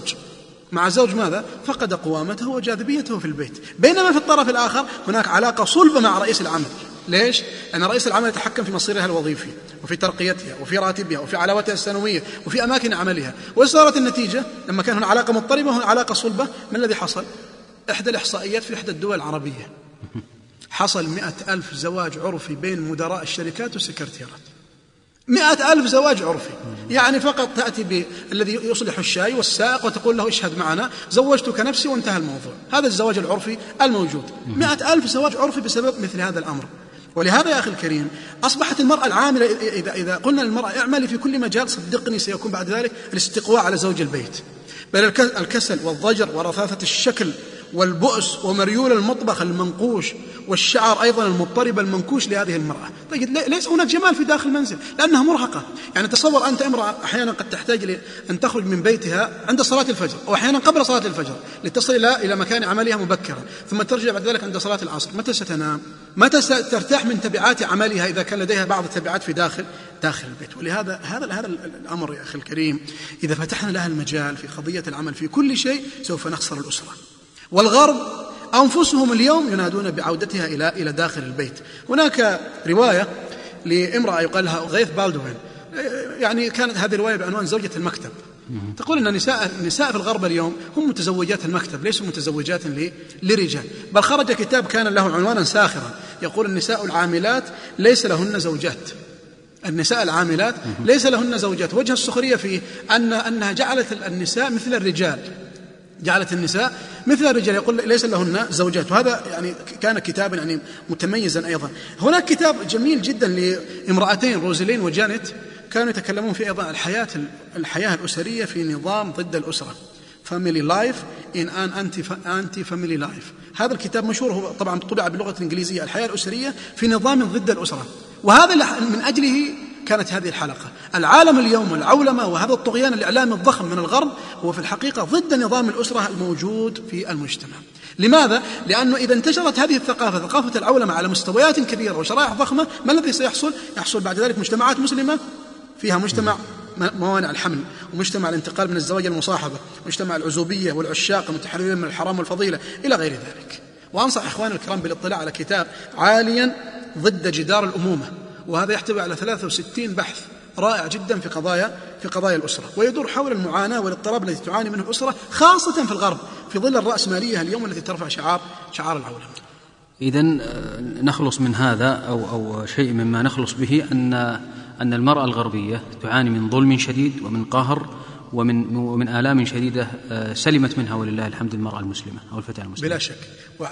مع الزوج ماذا؟ فقد قوامته وجاذبيته في البيت. بينما في الطرف الآخر هناك علاقة صلبة مع رئيس العمل. ليش؟ لأن رئيس العمل يتحكم في مصيرها الوظيفي وفي ترقيتها وفي راتبها وفي علاوتها السنوية وفي أماكن عملها. وصارت النتيجة لما كان هنا علاقة مضطربة وهنا علاقة صلبة، ما الذي حصل؟ إحدى الإحصائيات في إحدى الدول العربية حصل 100,000 زواج عرفي بين مدراء الشركات والسكرتيرات. 100,000 زواج عرفي، يعني فقط تأتي بالذي يصلح الشاي والسائق وتقول له اشهد معنا زوجتك نفسي وانتهى الموضوع. هذا الزواج العرفي الموجود. 100,000 زواج عرفي بسبب مثل هذا الأمر. ولهذا يا أخي الكريم أصبحت المرأة العاملة، إذا قلنا للمرأة اعملي في كل مجال، صدقني سيكون بعد ذلك الاستقواء على زوج البيت، بل الكسل والضجر ورثاثة الشكل والبؤس ومريول المطبخ المنقوش والشعر أيضا المضطرب المنكوش لهذه المرأة. طيب ليس هناك جمال في داخل المنزل لأنها مرهقة. يعني تصور أنت امرأة أحيانا قد تحتاج أن تخرج من بيتها عند صلاة الفجر أو أحيانا قبل صلاة الفجر لتصل إلى مكان عملها مبكرا، ثم ترجع بعد ذلك عند صلاة العصر. متى ستنام؟ متى سترتاح من تبعات عملها إذا كان لديها بعض التبعات في داخل البيت؟ ولهذا هذا الأمر يا أخي الكريم، إذا فتحنا لها المجال في قضية العمل في كل شيء سوف نخسر الأسرة. والغرب أنفسهم اليوم ينادون بعودتها إلى داخل البيت. هناك رواية لامرأة يقال لها غيث بالدوين، يعني كانت هذه الرواية بعنوان زوجة المكتب. تقول أن النساء في الغرب اليوم هم متزوجات المكتب ليسوا متزوجات لرجال، بل خرج كتاب كان له عنوانا ساخرا يقول النساء العاملات ليس لهن زوجات. النساء العاملات ليس لهن زوجات. وجه السخرية فيه أنها جعلت النساء مثل الرجال، يقول ليس لهن زوجات. وهذا يعني كان كتابا يعني متميزا أيضا. هناك كتاب جميل جدا لامرأتين روزلين وجانيت كانوا يتكلمون في أيضا الحياة الأسرية في نظام ضد الأسرة، Family Life in an Anti-Family Life. هذا الكتاب مشهور، هو طبعا طبع باللغة الإنجليزية، الحياة الأسرية في نظام ضد الأسرة. وهذا من أجله كانت هذه الحلقة. العالم اليوم والعولمة وهذا الطغيان الإعلامي الضخم من الغرب هو في الحقيقة ضد نظام الأسرة الموجود في المجتمع. لماذا؟ لأنه إذا انتشرت هذه ثقافة العولمة على مستويات كبيرة وشرائح ضخمة، ما الذي سيحصل؟ يحصل بعد ذلك مجتمعات مسلمة فيها مجتمع موانع الحمل، ومجتمع الانتقال من الزواج المصاحبة، ومجتمع العزوبية والعشاق المتحررين من الحرام والفضيلة إلى غير ذلك. وأنصح إخواني الكرام بالاطلاع على كتاب عاليا ضد جدار الأمومة، وهذا يحتوي على 63 بحث رائع جدا في قضايا الأسرة، ويدور حول المعاناة والاضطراب التي تعاني منه الأسرة خاصة في الغرب في ظل الرأسمالية اليوم التي ترفع شعار العولمة. إذن نخلص من هذا أو شيء مما نخلص به أن المرأة الغربية تعاني من ظلم شديد ومن قهر ومن آلام شديدة سلمت منها ولله الحمد المرأة المسلمة أو الفتاة المسلمة بلا شك.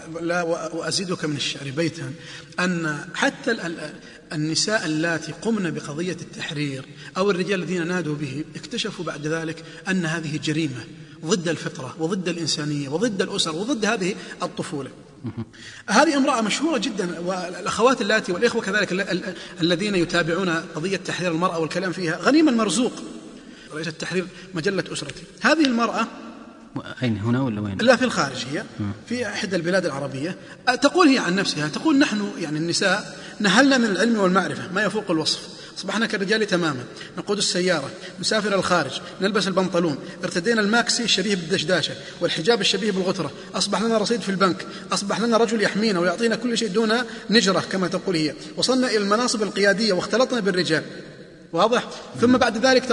وأزيدك من الشعر بيتا أن حتى النساء اللاتي قمن بقضية التحرير أو الرجال الذين نادوا به اكتشفوا بعد ذلك أن هذه جريمة ضد الفطرة وضد الإنسانية وضد الأسر وضد هذه الطفولة. هذه امرأة مشهورة جدا، والأخوات اللاتي والإخوة كذلك الذين يتابعون قضية تحرير المرأة والكلام فيها، غنيمة المرزوق رئيس التحرير مجلة أسرتي. هذه المرأة أين هنا ولا وين؟ لا، في الخارج، هي في إحدى البلاد العربية. تقول هي عن نفسها، تقول نحن يعني النساء نهلنا من العلم والمعرفة ما يفوق الوصف، أصبحنا كالرجال تماما، نقود السيارة، نسافر الخارج، نلبس البنطلون، ارتدينا الماكسي الشبيه بالدشداشة والحجاب الشبيه بالغترة، أصبح لنا رصيد في البنك، أصبح لنا رجل يحمينا ويعطينا كل شيء دون نجرة كما تقول هي، وصلنا إلى المناصب القيادية واختلطنا بالرجال. واضح؟ ثم بعد ذلك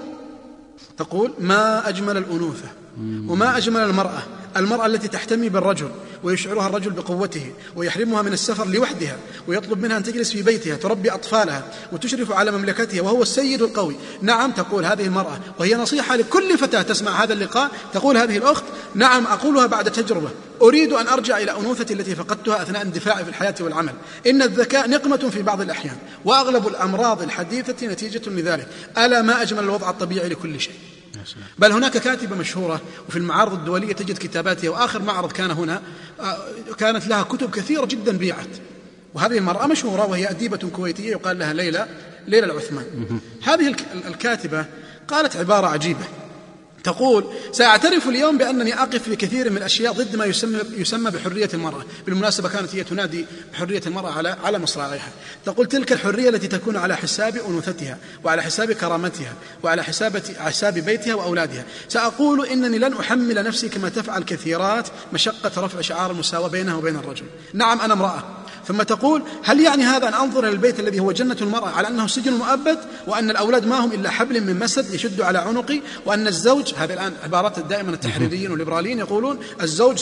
تقول ما أجمل الأنوثة وما أجمل المرأة التي تحتمي بالرجل ويشعرها الرجل بقوته ويحرمها من السفر لوحدها ويطلب منها أن تجلس في بيتها تربي أطفالها وتشرف على مملكتها وهو السيد القوي. نعم، تقول هذه المرأة، وهي نصيحة لكل فتاة تسمع هذا اللقاء، تقول هذه الأخت نعم أقولها بعد تجربة، أريد أن أرجع إلى أنوثتي التي فقدتها أثناء اندفاعي في الحياة والعمل. إن الذكاء نقمة في بعض الأحيان، وأغلب الأمراض الحديثة نتيجة لذلك. ألا ما أجمل الوضع الطبيعي لكل شيء. بل هناك كاتبة مشهورة وفي المعارض الدولية تجد كتاباتها، وآخر معرض كان هنا كانت لها كتب كثيرة جدا بيعت. وهذه المرأة مشهورة وهي أديبة كويتية يقال لها ليلى العثمان. هذه الكاتبة قالت عبارة عجيبة تقول: سأعترف اليوم بأنني أقف في كثير من الأشياء ضد ما يسمى بحرية المرأة. بالمناسبة كانت هي تنادي بحرية المرأة على مصراعيها. تقول: تلك الحرية التي تكون على حساب أنوثتها وعلى حساب كرامتها وعلى حساب بيتها وأولادها. سأقول إنني لن أحمل نفسي كما تفعل كثيرات مشقة رفع شعار المساواة بينها وبين الرجل. نعم أنا امرأة. ثم تقول: هل يعني هذا أن أنظر إلى البيت الذي هو جنة المرأة على أنه سجن مؤبد، وأن الأولاد ما هم إلا حبل من مسد يشد على عنقي، وأن الزوج، هذه الآن عبارات دائما التحريريين والليبراليين يقولون الزوج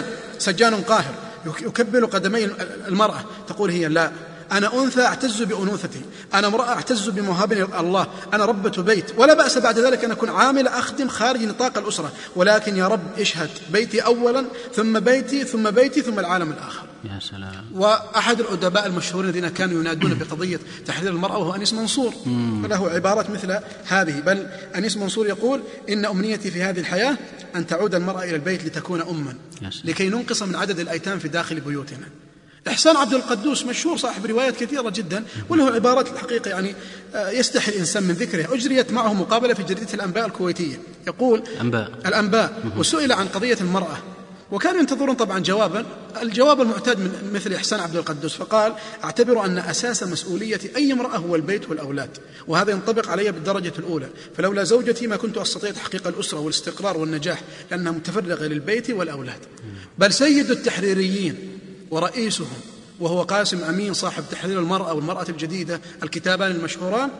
سجان قاهر يكبل قدمي المرأة. تقول هي: لا، أنا أنثى أعتز بأنوثتي، أنا امرأة أعتز بمهابني الله، أنا ربة بيت، ولا بأس بعد ذلك أن أكون عاملة أخدم خارج نطاق الأسرة، ولكن يا رب اشهد بيتي أولا ثم بيتي ثم بيتي ثم العالم الآخر. يا سلام. وأحد الأدباء المشهورين الذين كانوا ينادون بقضية تحرير المرأة وهو أنيس منصور، وله عبارات مثل هذه. بل أنيس منصور يقول: إن أمنيتي في هذه الحياة أن تعود المرأة إلى البيت لتكون أما لكي ننقص من عدد الأيتام في داخل بيوتنا. إحسان عبد القدوس مشهور صاحب روايات كثيرة جدا وله عبارات الحقيقة يعني يستحي الإنسان من ذكرها. أجريت معه مقابلة في جريدة الأنباء الكويتية، يقول الأنباء، وسئل عن قضية المرأة وكانوا ينتظرون طبعا جوابا، الجواب المعتاد من مثل إحسان عبد القدوس، فقال: أعتبر أن أساس مسؤولية أي امرأة هو البيت والأولاد، وهذا ينطبق علي بالدرجة الأولى، فلولا زوجتي ما كنت أستطيع تحقيق الأسرة والاستقرار والنجاح لأنها متفرغة للبيت والأولاد. بل سيد التحريريين ورئيسهم وهو قاسم أمين صاحب تحرير المرأة والمرأة الجديدة، الكتابان المشهوران،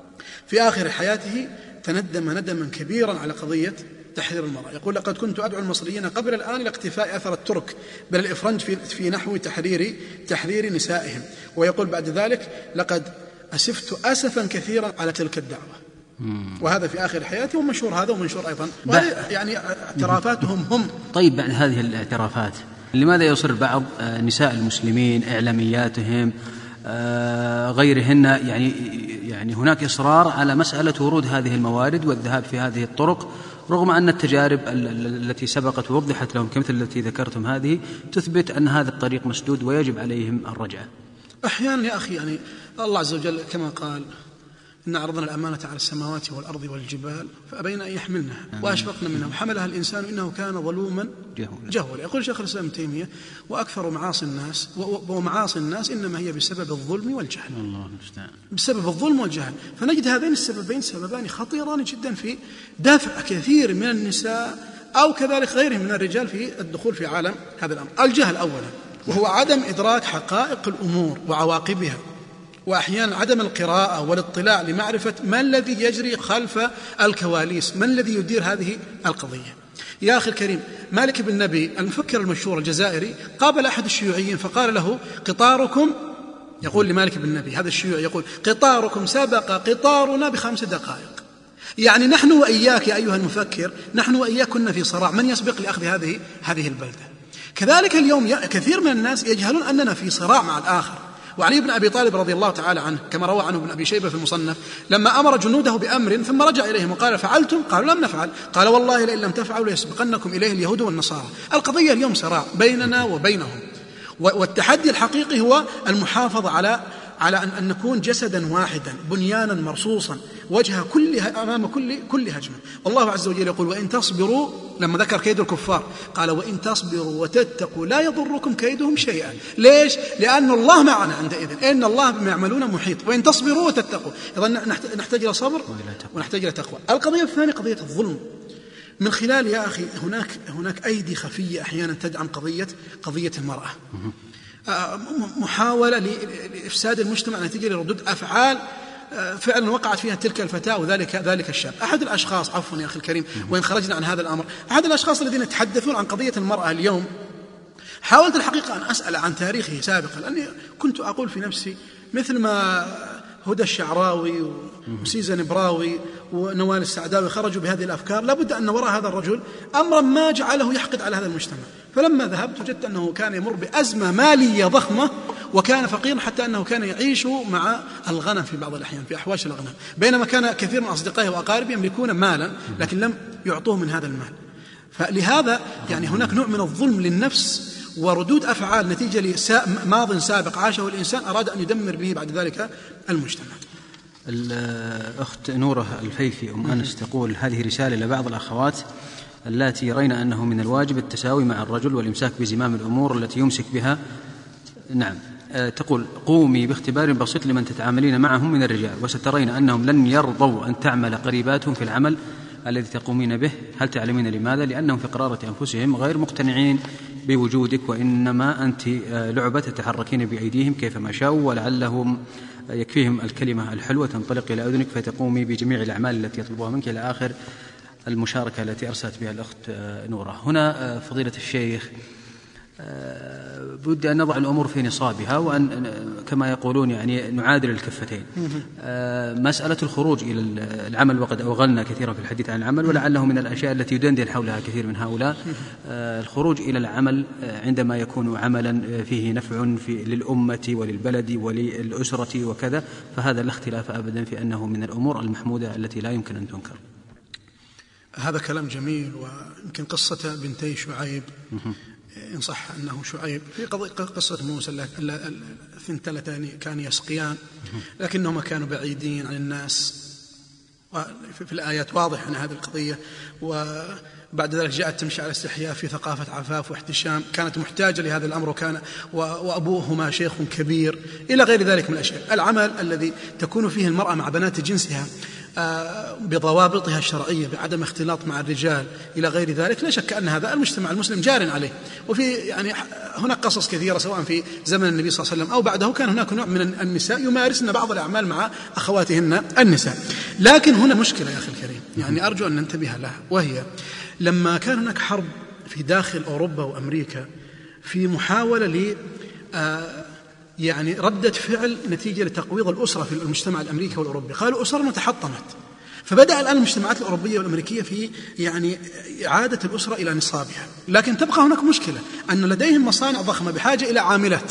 في آخر حياته تندم ندما كبيرا على قضية تحرير المرأة. يقول: لقد كنت أدعو المصريين قبل الآن إلى اقتفاء أثر الترك بل الإفرنج في نحو تحرير نسائهم. ويقول بعد ذلك: لقد أسفت أسفا كثيرا على تلك الدعوة. وهذا في آخر حياته، ومنشور هذا ومنشور أيضا، يعني اعترافاتهم هم. طيب، بعد هذه الاعترافات لماذا يصر بعض نساء المسلمين إعلامياتهم غيرهن يعني هناك إصرار على مسألة ورود هذه الموارد والذهاب في هذه الطرق، رغم أن التجارب التي سبقت ووضحت لهم كمثل التي ذكرتم هذه تثبت أن هذا الطريق مسدود ويجب عليهم الرجعة؟ أحيانا يا أخي يعني الله عز وجل كما قال: إن عرضنا الأمانة على السماوات والأرض والجبال فأبين أن يحملنها وأشفقن منها وحملها الإنسان إنه كان ظلوما جهولا. يقول شيخ الإسلام ابن تيمية: وأكثر معاصي الناس إنما هي بسبب الظلم والجهل. الله المستعان. بسبب الظلم والجهل. فنجد هذين السببين سببان خطيران جدا في دافع كثير من النساء أو كذلك غيرهم من الرجال في الدخول في عالم هذا الأمر. الجهل أولا، وهو عدم إدراك حقائق الأمور وعواقبها، وأحيانا عدم القراءة والاطلاع لمعرفة ما الذي يجري خلف الكواليس، من الذي يدير هذه القضية. يا أخي الكريم، مالك بن نبي المفكر المشهور الجزائري قابل أحد الشيوعيين فقال له: قطاركم، يقول لمالك بن نبي هذا الشيوعي، يقول: قطاركم سبق قطارنا ب5 دقائق. يعني نحن وإياك يا أيها المفكر، نحن وإياك كنا في صراع من يسبق لأخذ هذه البلدة. كذلك اليوم كثير من الناس يجهلون أننا في صراع مع الآخر. وعلي بن أبي طالب رضي الله تعالى عنه كما روى عنه ابن أبي شيبة في المصنف، لما أمر جنوده بأمر ثم رجع إليهم وقال: فعلتم؟ قالوا: لم نفعل. قال: والله لئن لم تفعلوا ليسبقنكم إليه اليهود والنصارى. القضية اليوم صراع بيننا وبينهم، والتحدي الحقيقي هو المحافظة على أن نكون جسدا واحدا بنيانا مرصوصا وجه كلها أمام كل هجمة. والله عز وجل يقول: وإن تصبروا، لما ذكر كيد الكفار قال: وإن تصبروا وتتقوا لا يضركم كيدهم شيئا. ليش؟ لأن الله معنا عندئذ، إن الله بما يعملون محيط. وإن تصبروا وتتقوا، إذن نحتاج إلى صبر ونحتاج إلى تقوى. القضية الثانية قضية الظلم، من خلال يا أخي هناك أيدي خفية أحيانا تدعم قضية المرأة، محاولة لإفساد المجتمع نتيجة لردود أفعال فعلا وقعت فيها تلك الفتاة وذلك الشاب. أحد الأشخاص، عفوا يا أخي الكريم وإن خرجنا عن هذا الأمر، أحد الأشخاص الذين يتحدثون عن قضية المرأة اليوم، حاولت الحقيقة أن أسأل عن تاريخه سابقا، لأني كنت أقول في نفسي مثل ما هدى الشعراوي وسيزن براوي ونوال السعداوي خرجوا بهذه الأفكار، لابد أن وراء هذا الرجل أمرا ما جعله يحقد على هذا المجتمع. فلما ذهبت وجدت أنه كان يمر بأزمة مالية ضخمة، وكان فقيرا حتى أنه كان يعيش مع الغنم في بعض الأحيان في أحواش الغنم، بينما كان كثير من أصدقائه وأقاربه يملكون مالا لكن لم يعطوه من هذا المال. فلهذا يعني هناك نوع من الظلم للنفس وردود أفعال نتيجة لماض سابق عاشه الإنسان أراد أن يدمر به بعد ذلك المجتمع. الأخت نورة الفيفي أم أنس تقول: هذه رسالة لبعض الأخوات اللاتي يرين أنه من الواجب التساوي مع الرجل والإمساك بزمام الأمور التي يمسك بها. نعم. تقول: قومي باختبار بسيط لمن تتعاملين معهم من الرجال، وسترين أنهم لن يرضوا أن تعمل قريباتهم في العمل الذي تقومين به. هل تعلمين لماذا؟ لأنهم في قرارة أنفسهم غير مقتنعين بوجودك، وإنما أنت لعبة تتحركين بأيديهم كيفما شاءوا، ولعلهم يكفيهم الكلمة الحلوة تنطلق إلى أذنك فتقومي بجميع الأعمال التي يطلبوها منك، إلى آخر المشاركة التي أرسلت بها الأخت نورة. هنا فضيلة الشيخ بد أن نضع الأمور في نصابها، وأن كما يقولون يعني نعادل الكفتين. مسألة الخروج إلى العمل، وقد أوغلنا كثيرا في الحديث عن العمل، ولعله من الأشياء التي يدندن حولها كثير من هؤلاء. الخروج إلى العمل عندما يكون عملا فيه نفع للأمة وللبلد وللأسرة وكذا، فهذا لا اختلاف أبدا في أنه من الأمور المحمودة التي لا يمكن أن تنكر. هذا كلام جميل. ويمكن قصة بنتي شعيب إن صح أنه شعيب في قصة موسى الثنتين كان يسقيان لكنهما كانوا بعيدين عن الناس، وفي الآيات واضح أن هذه القضية. وبعد ذلك جاءت تمشي على استحياء في ثقافة عفاف واحتشام، كانت محتاجة لهذا الأمر، وأبوهما شيخ كبير إلى غير ذلك من الأشياء. العمل الذي تكون فيه المرأة مع بنات جنسها بضوابطها الشرعية بعدم اختلاط مع الرجال إلى غير ذلك، لا شك أن هذا المجتمع المسلم جار عليه. وفي يعني هناك قصص كثيرة سواء في زمن النبي صلى الله عليه وسلم أو بعده كان هناك نوع من النساء يمارسن بعض الأعمال مع أخواتهن النساء. لكن هنا مشكلة يا أخي الكريم، يعني أرجو أن ننتبه لها، وهي لما كان هناك حرب في داخل أوروبا وأمريكا في محاولة يعني ردة فعل نتيجة لتقويض الأسرة في المجتمع الأمريكي والأوروبي، قالوا أسرنا تحطمت. فبدأ الآن المجتمعات الأوروبية والأمريكية في يعني إعادة الأسرة إلى نصابها، لكن تبقى هناك مشكلة أن لديهم مصانع ضخمة بحاجة إلى عاملات.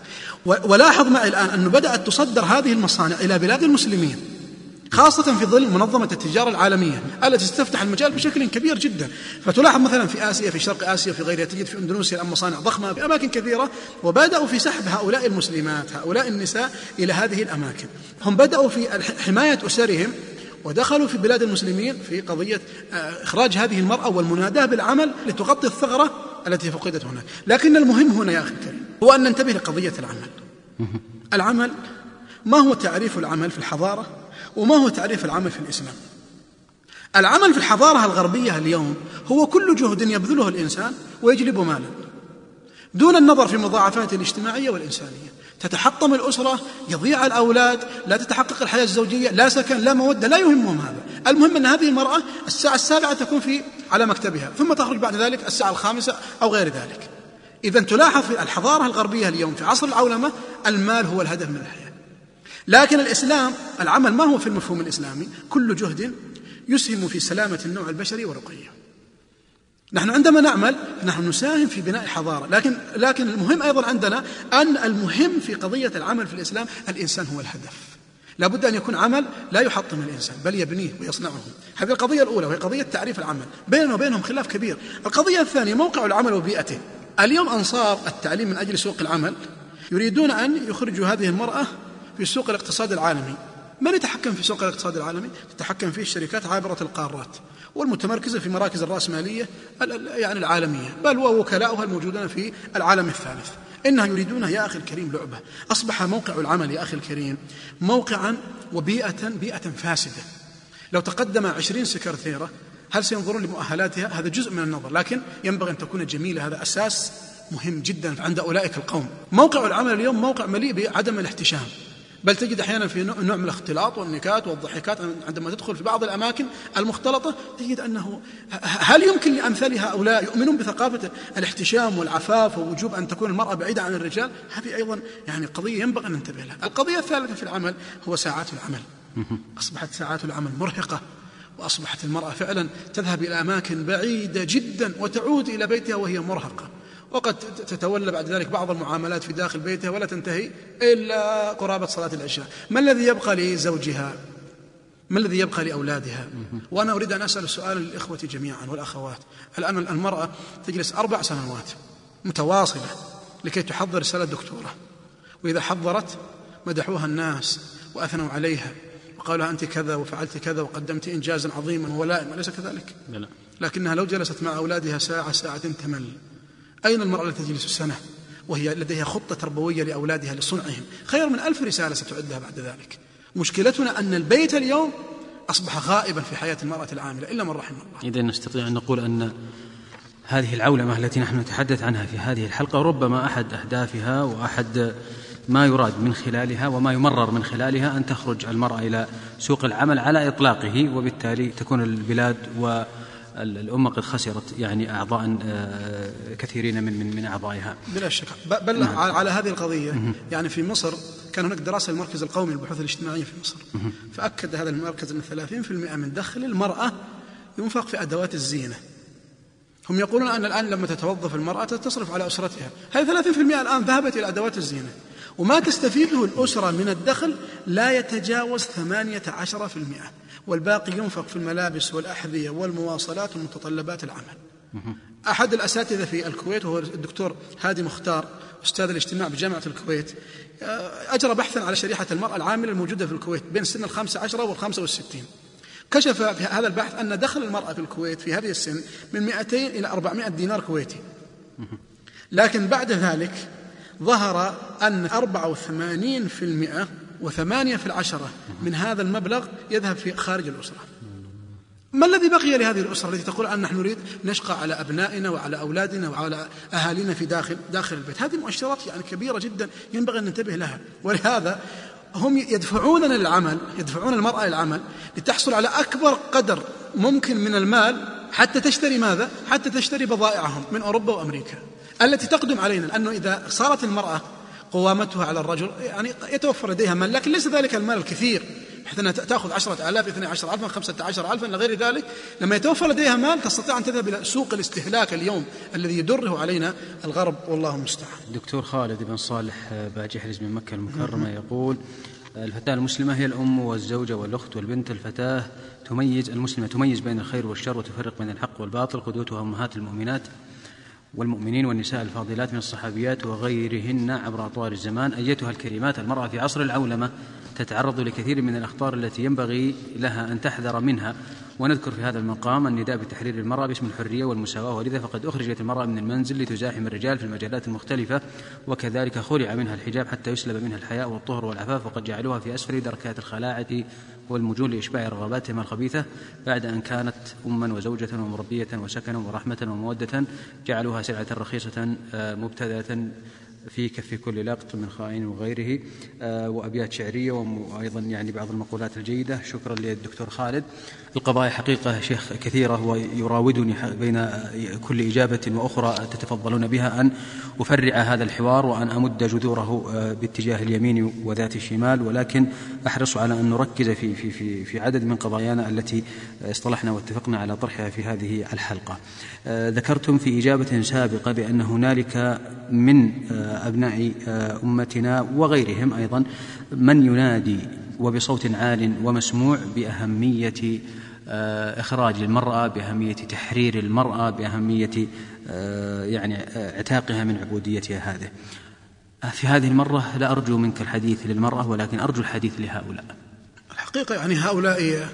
ولاحظ معي الآن أنه بدأت تصدر هذه المصانع إلى بلاد المسلمين، خاصة في ظل منظمة التجارة العالمية التي تفتح المجال بشكل كبير جدا. فتلاحظ مثلا في آسيا، في شرق آسيا، في غيرها، تجد في إندونيسيا الآن مصانع ضخمة في أماكن كثيرة، وبدأوا في سحب هؤلاء المسلمات هؤلاء النساء إلى هذه الأماكن. هم بدأوا في حماية أسرهم ودخلوا في بلاد المسلمين في قضية إخراج هذه المرأة والمناداة بالعمل لتغطي الثغرة التي فقدت هناك. لكن المهم هنا يا أخي الكريم هو أن ننتبه لقضية العمل. العمل، ما هو تعريف العمل في الحضارة وما هو تعريف العمل في الإسلام؟ العمل في الحضارة الغربية اليوم هو كل جهد يبذله الإنسان ويجلب مالا دون النظر في مضاعفاته الاجتماعية والإنسانية. تتحطم الأسرة، يضيع الأولاد، لا تتحقق الحياة الزوجية، لا سكن، لا مودة، لا يهمهم هذا. المهم أن هذه المرأة الساعة 7 تكون على مكتبها، ثم تخرج بعد ذلك الساعة 5 أو غير ذلك. إذن تلاحظ في الحضارة الغربية اليوم في عصر العولمة المال هو الهدف من الحياة. لكن الإسلام العمل ما هو في المفهوم الإسلامي كل جهد يسهم في سلامة النوع البشري ورقيه. نحن عندما نعمل نحن نساهم في بناء حضارة، لكن المهم أيضا عندنا أن المهم في قضية العمل في الإسلام الإنسان هو الهدف. لا بد أن يكون عمل لا يحطم الإنسان بل يبنيه ويصنعه. هذه القضية الأولى وهي قضية تعريف العمل، بيننا وبينهم خلاف كبير. القضية الثانية موقع العمل وبيئته. اليوم أنصار التعليم من أجل سوق العمل يريدون أن يخرجوا هذه المرأة في سوق الاقتصاد العالمي. من يتحكم في سوق الاقتصاد العالمي؟ تتحكم فيه الشركات عابرة القارات والمتمركزة في مراكز الرأسمالية يعني العالمية، بل ووكلاؤها الموجودون في العالم الثالث. إنها يريدون يا أخي الكريم لعبة. أصبح موقع العمل يا أخي الكريم موقعا وبيئة فاسدة. لو تقدم 20 سكرتيرة هل سينظرون لمؤهلاتها؟ هذا جزء من النظر، لكن ينبغي أن تكون جميلة. هذا أساس مهم جدا عند أولئك القوم. موقع العمل اليوم موقع مليء بعدم الاحتشام، بل تجد أحيانا في نوع من الاختلاط والنكات والضحكات عندما تدخل في بعض الأماكن المختلطة تجد أنه هل يمكن لأمثال هؤلاء يؤمنون بثقافة الاحتشام والعفاف ووجوب أن تكون المرأة بعيدة عن الرجال؟ هذه أيضا يعني قضية ينبغي أن ننتبه لها. القضية الثالثة في العمل هو ساعات العمل. أصبحت ساعات العمل مرهقة، وأصبحت المرأة فعلا تذهب إلى أماكن بعيدة جدا وتعود إلى بيتها وهي مرهقة، وقد تتولى بعد ذلك بعض المعاملات في داخل بيتها ولا تنتهي إلا قرابة صلاة العشاء. ما الذي يبقى لزوجها؟ ما الذي يبقى لأولادها؟ وأنا أريد أن أسأل السؤال للإخوة جميعا والأخوات. الآن المرأة تجلس 4 سنوات متواصلة لكي تحضر رسالة دكتورة، وإذا حضرت مدحوها الناس وأثنوا عليها وقالوا أنت كذا وفعلت كذا وقدمت إنجازا عظيما وولائم، أليس كذلك؟ لا. لكنها لو جلست مع أولادها ساعة ساعتين تمل. أين المرأة التي تجلس سنة وهي لديها خطة تربوية لأولادها لصنعهم خير من 1000 رسالة ستعدها بعد ذلك؟ مشكلتنا أن البيت اليوم أصبح غائبا في حياة المرأة العاملة إلا من رحم الله. إذا نستطيع أن نقول أن هذه العولمة التي نحن نتحدث عنها في هذه الحلقة ربما أحد أهدافها وأحد ما يراد من خلالها وما يمرر من خلالها أن تخرج المرأة إلى سوق العمل على إطلاقه، وبالتالي تكون البلاد والأمة قد خسرت يعني أعضاء كثيرين من أعضائها. بلا شك. بل على هذه القضية يعني في مصر كان هناك دراسة للمركز القومي للبحوث الاجتماعية في مصر، فأكد هذا المركز أن 30% من دخل المرأة ينفق في أدوات الزينة. هم يقولون أن الآن لما تتوظف المرأة تصرف على أسرتها، هذه 30% الآن ذهبت إلى أدوات الزينة، وما تستفيده الأسرة من الدخل لا يتجاوز 18%، والباقي ينفق في الملابس والأحذية والمواصلات ومتطلبات العمل. أحد الأساتذة في الكويت وهو الدكتور هادي مختار أستاذ الاجتماع بجامعة الكويت أجرى بحثا على شريحة المرأة العاملة الموجودة في الكويت بين سن 15 و65. كشف في هذا البحث أن دخل المرأة في الكويت في هذه السن من 200 إلى 400 دينار كويتي، لكن بعد ذلك ظهر أن 84% و8% من هذا المبلغ يذهب في خارج الأسرة. ما الذي بقي لهذه الأسرة التي تقول أن نحن نريد نشقى على أبنائنا وعلى أولادنا وعلى أهالينا في داخل البيت؟ هذه مؤشرات يعني كبيرة جدا ينبغي أن ننتبه لها. ولهذا هم يدفعون المرأة للعمل لتحصل على أكبر قدر ممكن من المال حتى تشتري ماذا؟ حتى تشتري بضائعهم من أوروبا وأمريكا التي تقدم علينا، لأنه إذا صارت المرأة قوامتها على الرجل يعني يتوفر لديها مال، لكن ليس ذلك المال الكثير بحيث أنها تأخذ 10,000 12,000 15,000 إلى غير ذلك. لما يتوفر لديها مال تستطيع أن تذهب إلى سوق الاستهلاك اليوم الذي يدره علينا الغرب والله المستعان. دكتور خالد بن صالح باجي حرز من مكة المكرمة يقول: الفتاة المسلمة هي الأم والزوجة والأخت والبنت. الفتاة المسلمة تميز بين الخير والشر وتفرق بين الحق والباطل. قدوتها أمهات المؤمنات والمؤمنين والنساء الفاضلات من الصحابيات وغيرهن عبر أطوار الزمان. أيتها الكريمات، المرأة في عصر العولمة تتعرض لكثير من الأخطار التي ينبغي لها أن تحذر منها، ونذكر في هذا المقام النداء بتحرير المرأة باسم الحرية والمساواة، ولذا فقد أخرجت المرأة من المنزل لتزاحم الرجال في المجالات المختلفة، وكذلك خلع منها الحجاب حتى يسلب منها الحياء والطهر والعفاف، وقد جعلوها في أسفل دركات الخلاعة والمجون لإشباع رغباتهم الخبيثة. بعد أن كانت أما وزوجة ومربية وسكنا ورحمة ومودة جعلوها سلعة رخيصة مبتذلة في كف كل لقط من خائن وغيره. وأبيات شعرية وأيضا يعني بعض المقولات الجيدة. شكرا للدكتور خالد. القضايا حقيقة شيخ كثيرة، ويراودني بين كل إجابة وأخرى تتفضلون بها أن أفرع هذا الحوار وأن أمد جذوره باتجاه اليمين وذات الشمال، ولكن أحرص على أن نركز في عدد من قضايانا التي اصطلحنا واتفقنا على طرحها في هذه الحلقة. ذكرتم في إجابة سابقة بأن هنالك من أبناء أمتنا وغيرهم أيضا من ينادي وبصوت عال ومسموع بأهمية إخراج المرأة، بأهمية تحرير المرأة، بأهمية يعني اعتاقها من عبوديتها هذه. في هذه المرة لا أرجو منك الحديث للمرأة، ولكن أرجو الحديث لهؤلاء. الحقيقة يعني هؤلاء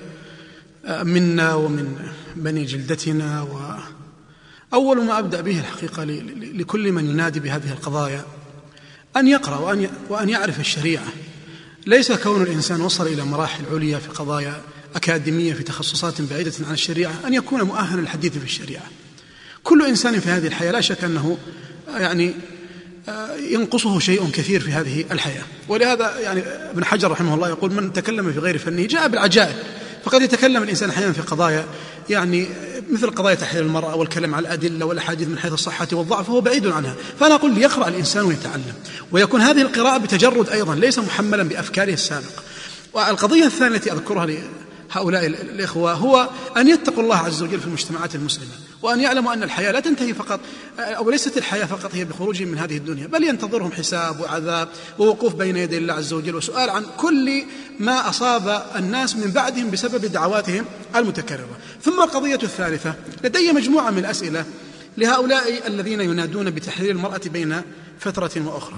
منا ومن بني جلدتنا، وأول ما أبدأ به الحقيقة لكل من ينادي بهذه القضايا أن يقرأ وأن يعرف الشريعة. ليس كون الإنسان وصل إلى مراحل عليا في قضايا أكاديمية في تخصصات بعيدة عن الشريعة أن يكون مؤهلا للحديث في الشريعة. كل إنسان في هذه الحياة لا شك أنه يعني ينقصه شيء كثير في هذه الحياة. ولهذا يعني ابن حجر رحمه الله يقول: من تكلم في غير فنه جاء بالعجائب. فقد يتكلم الإنسان أحيانا في قضايا يعني مثل قضايا تحرير المرأة والكلام على الأدلة والأحاديث من حيث الصحة والضعف، فهو بعيد عنها. فأنا أقول ليقرأ الإنسان ويتعلم، ويكون هذه القراءة بتجرد أيضا، ليس محملا بأفكاره السابقة. والقضية الثانية التي أذكرها لهؤلاء الإخوة هو أن يتقوا الله عز وجل في المجتمعات المسلمة، وأن يعلموا أن الحياة لا تنتهي فقط، أو ليست الحياة فقط هي بخروجهم من هذه الدنيا، بل ينتظرهم حساب وعذاب ووقوف بين يدي الله عز وجل، وسؤال عن كل ما أصاب الناس من بعدهم بسبب دعواتهم المتكررة. ثم القضية الثالثة، لدي مجموعة من الأسئلة لهؤلاء الذين ينادون بتحرير المرأة بين فترة وأخرى.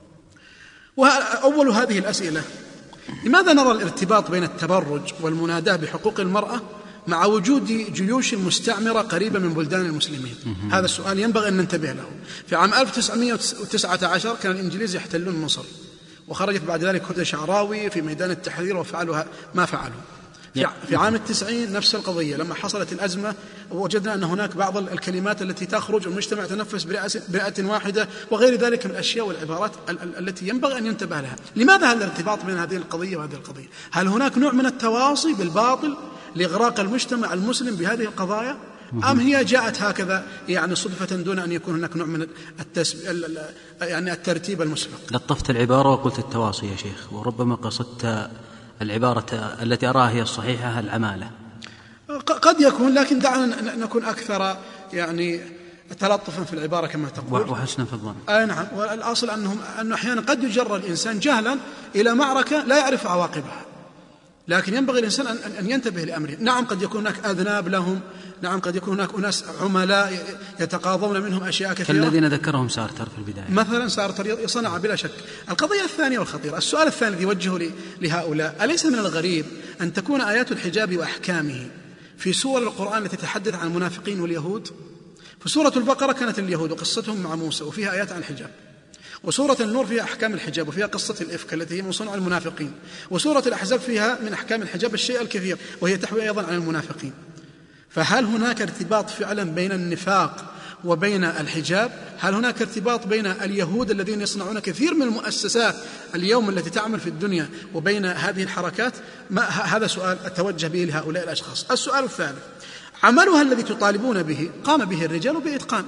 وأول هذه الأسئلة: لماذا نرى الارتباط بين التبرج والمناداة بحقوق المرأة مع وجود جيوش مستعمرة قريبة من بلدان المسلمين؟ هذا السؤال ينبغي أن ننتبه له. في عام 1919 كان الإنجليز يحتلون مصر، وخرجت بعد ذلك هدى شعراوي في ميدان التحرير وفعلوا ما فعلوا. في عام 90 نفس القضية، لما حصلت الأزمة ووجدنا أن هناك بعض الكلمات التي تخرج المجتمع تنفس برئة واحدة وغير ذلك من الأشياء والعبارات التي ينبغي أن ينتبه لها. لماذا هذا الارتباط بين هذه القضية وهذه القضية؟ هل هناك نوع من التواصي بالباطل لإغراق المجتمع المسلم بهذه القضايا، أم هي جاءت هكذا يعني صدفة دون أن يكون هناك نوع من يعني الترتيب المسبق؟ لطفت العبارة وقلت التواصي يا شيخ، وربما قصدت العبارة التي أراها هي الصحيحة، العمالة. قد يكون، لكن دعنا نكون أكثر يعني تلطفا في العبارة كما تقول وحسنا في الظن. نعم. والأصل أنه أحيانا قد يجر الإنسان جهلا إلى معركة لا يعرف عواقبها، لكن ينبغي الإنسان أن ينتبه لأمره. نعم قد يكون هناك أذناب لهم، نعم قد يكون هناك أناس عملاء يتقاضون منهم أشياء كثيرة، كالذين ذكرهم سارتر في البداية مثلا. سارتر صنع بلا شك. القضية الثانية والخطيرة، السؤال الثاني الذي يوجهه لهؤلاء: أليس من الغريب أن تكون آيات الحجاب وأحكامه في سور القرآن التي تتحدث عن المنافقين واليهود؟ فسورة البقرة كانت اليهود وقصتهم مع موسى وفيها آيات عن الحجاب، وسورة النور فيها أحكام الحجاب وفيها قصة الإفك التي هي من صنع المنافقين، وسورة الأحزاب فيها من أحكام الحجاب الشيء الكثير وهي تحوي أيضا عن المنافقين. فهل هناك ارتباط فعلا بين النفاق وبين الحجاب؟ هل هناك ارتباط بين اليهود الذين يصنعون كثير من المؤسسات اليوم التي تعمل في الدنيا وبين هذه الحركات؟ هذا سؤال أتوجه به لهؤلاء الأشخاص. السؤال الثالث: عملها الذي تطالبون به قام به الرجال بإتقان،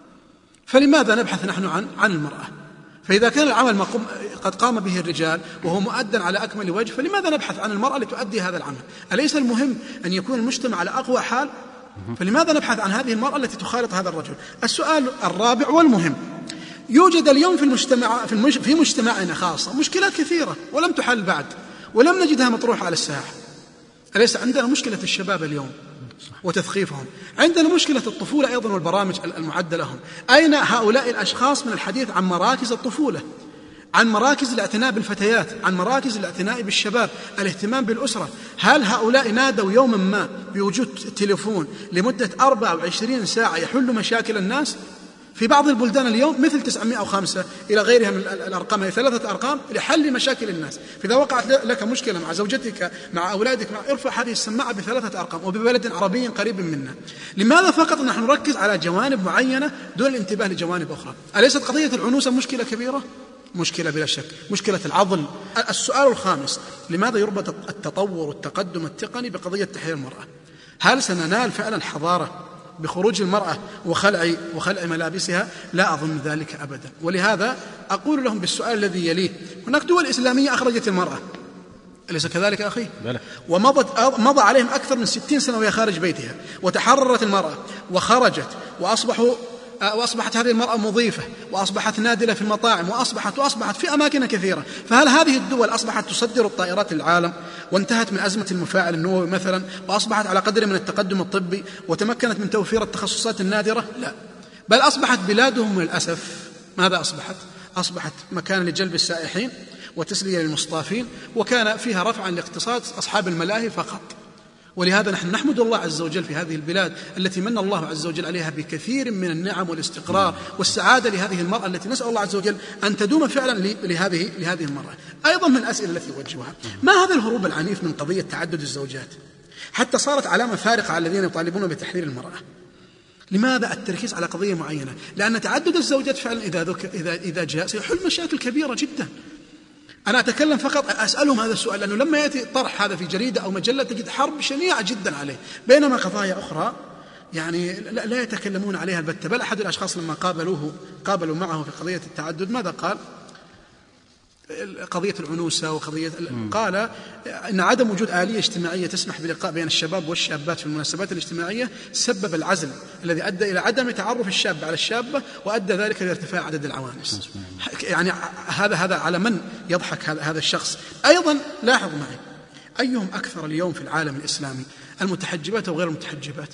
فلماذا نبحث نحن عن المرأة؟ فإذا كان العمل قد قام به الرجال وهو مؤدى على أكمل وجه، فلماذا نبحث عن المرأة لتؤدي هذا العمل؟ أليس المهم أن يكون المجتمع على أقوى حال؟ فلماذا نبحث عن هذه المرأة التي تخالط هذا الرجل؟ السؤال الرابع والمهم: يوجد اليوم في مجتمعنا خاصة مشكلات كثيرة ولم تحل بعد، ولم نجدها مطروحة على الساحة. أليس عندنا مشكلة الشباب اليوم وتثقيفهم؟ عندنا مشكلة الطفولة أيضا والبرامج المعدة لهم. أين هؤلاء الأشخاص من الحديث عن مراكز الطفولة، عن مراكز الاعتناء بالفتيات، عن مراكز الاعتناء بالشباب، الاهتمام بالأسرة؟ هل هؤلاء نادوا يوما ما بوجود التليفون لمدة 24 ساعة يحل مشاكل الناس؟ في بعض البلدان اليوم مثل 905 إلى غيرها من الأرقام، هي 3 أرقام لحل مشاكل الناس. فإذا وقعت لك مشكلة مع زوجتك مع أولادك ارفع هذه السماعة ب3 أرقام وببلد عربي قريب منا. لماذا فقط نحن نركز على جوانب معينة دون الانتباه لجوانب أخرى؟ أليست قضية العنوسة مشكلة كبيرة؟ مشكلة بلا شك. مشكلة العضل. السؤال الخامس: لماذا يربط التطور والتقدم التقني بقضية تحرير المرأة؟ هل سننال فعلا حضارة بخروج المرأة وخلع ملابسها؟ لا أظن ذلك أبدا. ولهذا أقول لهم بالسؤال الذي يليه: هناك دول إسلامية أخرجت المرأة، أليس كذلك أخي؟ ومضى عليهم أكثر من 60 سنة وهي خارج بيتها، وتحررت المرأة وخرجت وأصبحت هذه المرأة مضيفة، وأصبحت نادلة في المطاعم، وأصبحت في أماكن كثيرة. فهل هذه الدول أصبحت تصدر الطائرات للعالم وانتهت من أزمة المفاعل النووي مثلا، وأصبحت على قدر من التقدم الطبي وتمكنت من توفير التخصصات النادرة؟ لا، بل أصبحت بلادهم للأسف ماذا أصبحت مكان لجلب السائحين وتسلية للمصطافين، وكان فيها رفعا لاقتصاد أصحاب الملاهي فقط. ولهذا نحن نحمد الله عز وجل في هذه البلاد التي من الله عز وجل عليها بكثير من النعم والاستقرار والسعادة لهذه المرأة التي نسأل الله عز وجل أن تدوم فعلا لهذه المرأة. أيضا من الأسئلة التي يوجهها: ما هذا الهروب العنيف من قضية تعدد الزوجات حتى صارت علامة فارقة على الذين يطالبون بتحرير المرأة؟ لماذا التركيز على قضية معينة؟ لأن تعدد الزوجات فعلا إذا جاء سيحل مشاكل كبيرة جدا. أنا أتكلم فقط أسألهم هذا السؤال، لأنه لما يأتي طرح هذا في جريدة أو مجلة تجد حرب شنيعة جدا عليه، بينما قضايا أخرى يعني لا يتكلمون عليها البتة. بل أحد الأشخاص لما قابلوا معه في قضية التعدد ماذا قال؟ قضية العنوسة وقضية قال إن عدم وجود آلية اجتماعية تسمح بلقاء بين الشباب والشابات في المناسبات الاجتماعية سبب العزل الذي أدى إلى عدم تعرف الشاب على الشابة، وأدى ذلك إلى ارتفاع عدد العوانس. يعني هذا على من يضحك هذا الشخص؟ أيضا لاحظ معي، أيهم أكثر اليوم في العالم الإسلامي، المتحجبات أو غير المتحجبات؟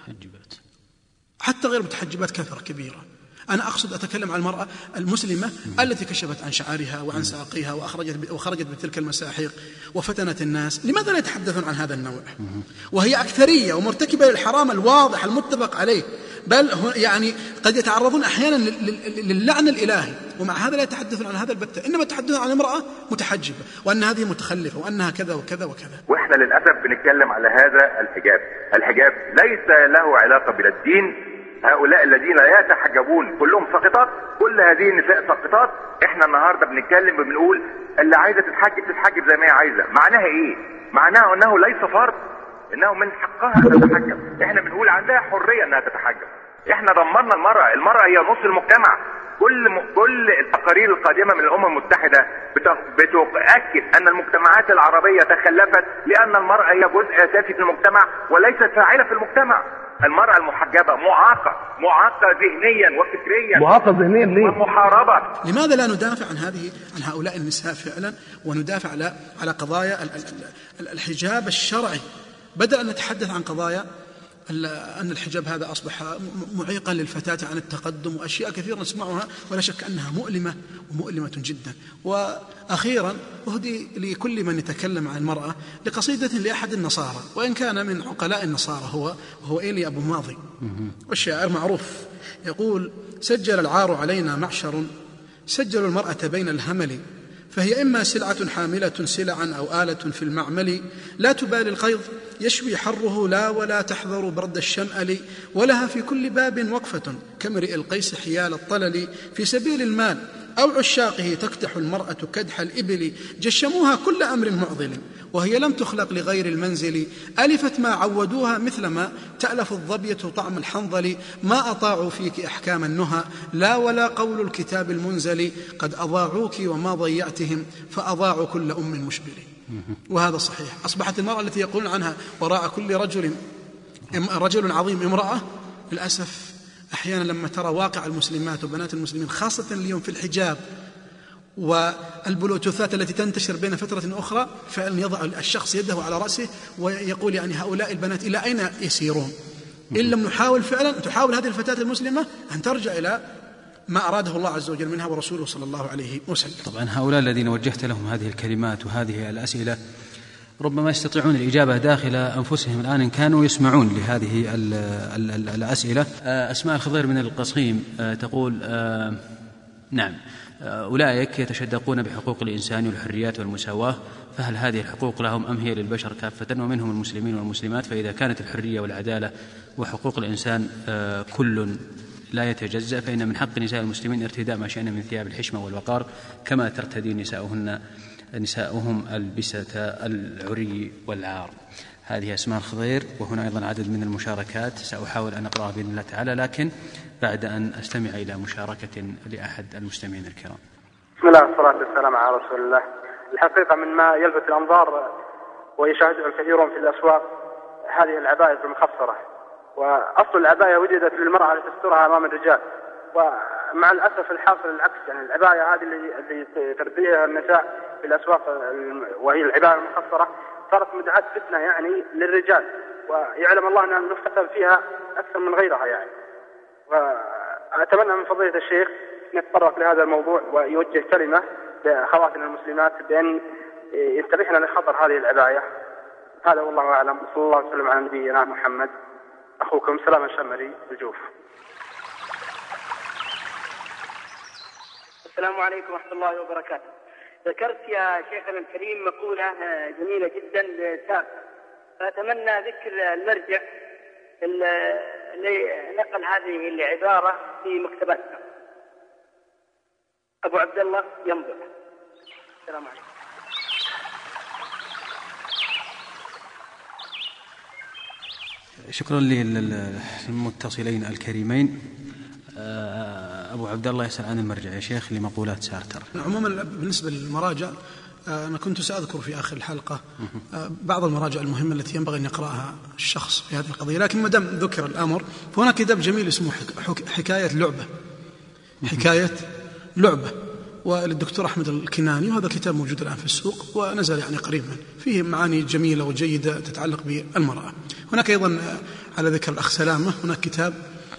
حتى غير المتحجبات كثرة كبيرة. أنا أقصد أتكلم عن المرأة المسلمة التي كشفت عن شعرها وعن ساقيها وخرجت بتلك المساحيق وفتنت الناس. لماذا لا يتحدثون عن هذا النوع وهي أكثرية ومرتكبة للحرام الواضح المتفق عليه؟ بل يعني قد يتعرضون أحيانا للعن الإلهي، ومع هذا لا يتحدثون عن هذا البتة، إنما يتحدثون عن امرأة متحجبة وأن هذه متخلفة وأنها كذا وكذا وكذا. وإحنا للأسف بنتكلم على هذا الحجاب ليس له علاقة بالدين. هؤلاء الذين لا يتحجبون كلهم ساقطات، كل هذه النساء ساقطات. احنا النهارده بنتكلم بنقول اللي عايزه تتحجب زي ما هي عايزه. معناها ايه؟ معناها انه ليس فرض، انه من حقها ان تتحجب. احنا بنقول عندها حريه انها تتحجب. احنا ضمننا المرأة هي نص المجتمع. كل التقارير القادمة من الأمم المتحدة بتؤكد أن المجتمعات العربية تخلفت لأن المرأة هي جزء أساسي في المجتمع وليست فاعلة في المجتمع. المرأة المحجبة معاقة ذهنيا وفكريا. معاقة ذهنيا ليه؟ ومحاربة. لماذا لا ندافع عن هؤلاء النساء فعلا، وندافع على قضايا الحجاب الشرعي، بدل أن نتحدث عن قضايا أن الحجاب هذا أصبح معيقا للفتاة عن التقدم وأشياء كثيرة نسمعها ولا شك أنها مؤلمة جدا. وأخيرا أهدي لكل من يتكلم عن المرأة لقصيدة لأحد النصارى، وإن كان من عقلاء النصارى، هو إيلي أبو ماضي، والشاعر معروف يقول: سجل العار علينا معشر، سجلوا المرأة بين الهمل، فهي إما سلعة حاملة سلعا أو آلة في المعمل، لا تبالي القيظ يشوي حره لا ولا تحذر برد الشمأل، ولها في كل باب وقفة كامرئ القيس حيال الطلل، في سبيل المال أو عشاقه تكدح المرأة كدح الإبل، جشموها كل أمر معضل وهي لم تخلق لغير المنزل، ألفت ما عودوها مثلما تألف الظبية طعم الحنظل، ما أطاعوا فيك أحكام النهى لا ولا قول الكتاب المنزل، قد أضاعوك وما ضيعتهم فأضاعوا كل أم مشبل. وهذا صحيح. أصبحت المرأة التي يقولون عنها وراء كل رجل عظيم امرأة، للأسف أحيانا لما ترى واقع المسلمات وبنات المسلمين خاصة اليوم في الحجاب والبلوتوثات التي تنتشر بين فترة أخرى، فعلا يضع الشخص يده على رأسه ويقول يعني هؤلاء البنات إلى أين يسيرون؟ إن لم نحاول فعلا، تحاول هذه الفتاة المسلمة أن ترجع إلى ما أراده الله عز وجل منها ورسوله صلى الله عليه وسلم. طبعا هؤلاء الذين وجهت لهم هذه الكلمات وهذه الأسئلة ربما يستطيعون الإجابة داخل أنفسهم الآن إن كانوا يسمعون لهذه الأسئلة. أسماء الخضير من القصيم تقول: نعم، أولئك يتشدقون بحقوق الإنسان والحريات والمساواة، فهل هذه الحقوق لهم أم هي للبشر كافة ومنهم المسلمين والمسلمات؟ فإذا كانت الحرية والعدالة وحقوق الإنسان كل لا يتجزأ، فإن من حق نساء المسلمين ارتداء ما شئنا من ثياب الحشمة والوقار كما ترتدي نساؤهم البسة العري والعار. هذه أسماء الخضير، وهنا أيضا عدد من المشاركات سأحاول أن أقرأها بإذن الله تعالى، لكن بعد أن أستمع إلى مشاركة لأحد المستمعين الكرام. بسم الله والصلاة والسلام على رسول الله. الحقيقة من ما يلفت الأنظار ويشاهده الكثيرون في الأسواق هذه العباية المخصرة، وأصل العباية وجدت للمرأة لتسترها أمام الرجال، ومع الأسف الحاصل العكس. يعني العباية هذه اللي ترتديها النساء في الأسواق وهي العباية المخصرة صارت مدعاة فتنة يعني للرجال، ويعلم الله أنها نفتن فيها أكثر من غيرها يعني. وأتمنى من فضيلة الشيخ يتطرق لهذا الموضوع ويوجه كلمة لأخواتنا المسلمات بأن ينتبهن لخطر هذه العباية. هذا والله أعلم. صلى الله عليه وسلم على نبينا محمد. أخوكم سلام الشمري الجوف. السلام عليكم ورحمة الله وبركاته. ذكرت يا شيخنا الكريم مقولة جميلة جدا لسابق، فأتمنى ذكر المرجع نقل هذه العبارة في مكتبتنا. أبو عبد الله ينظر. السلام عليكم. شكرا للمتصلين الكريمين. أبو عبد الله يسأل عن المرجع يا شيخ لمقولات سارتر. عموما بالنسبة للمراجع أنا كنت سأذكر في آخر الحلقة بعض المراجع المهمة التي ينبغي أن يقرأها الشخص في هذه القضية، لكن ما دام ذكر الأمر فهناك كتاب جميل اسمه حكاية لعبة، حكاية لعبة، وللدكتور أحمد الكناني، وهذا الكتاب موجود الآن في السوق ونزل يعني قريبا، فيه معاني جميلة وجيدة تتعلق بالمرأة. هناك أيضا على ذكر الأخ سلامة هناك كتاب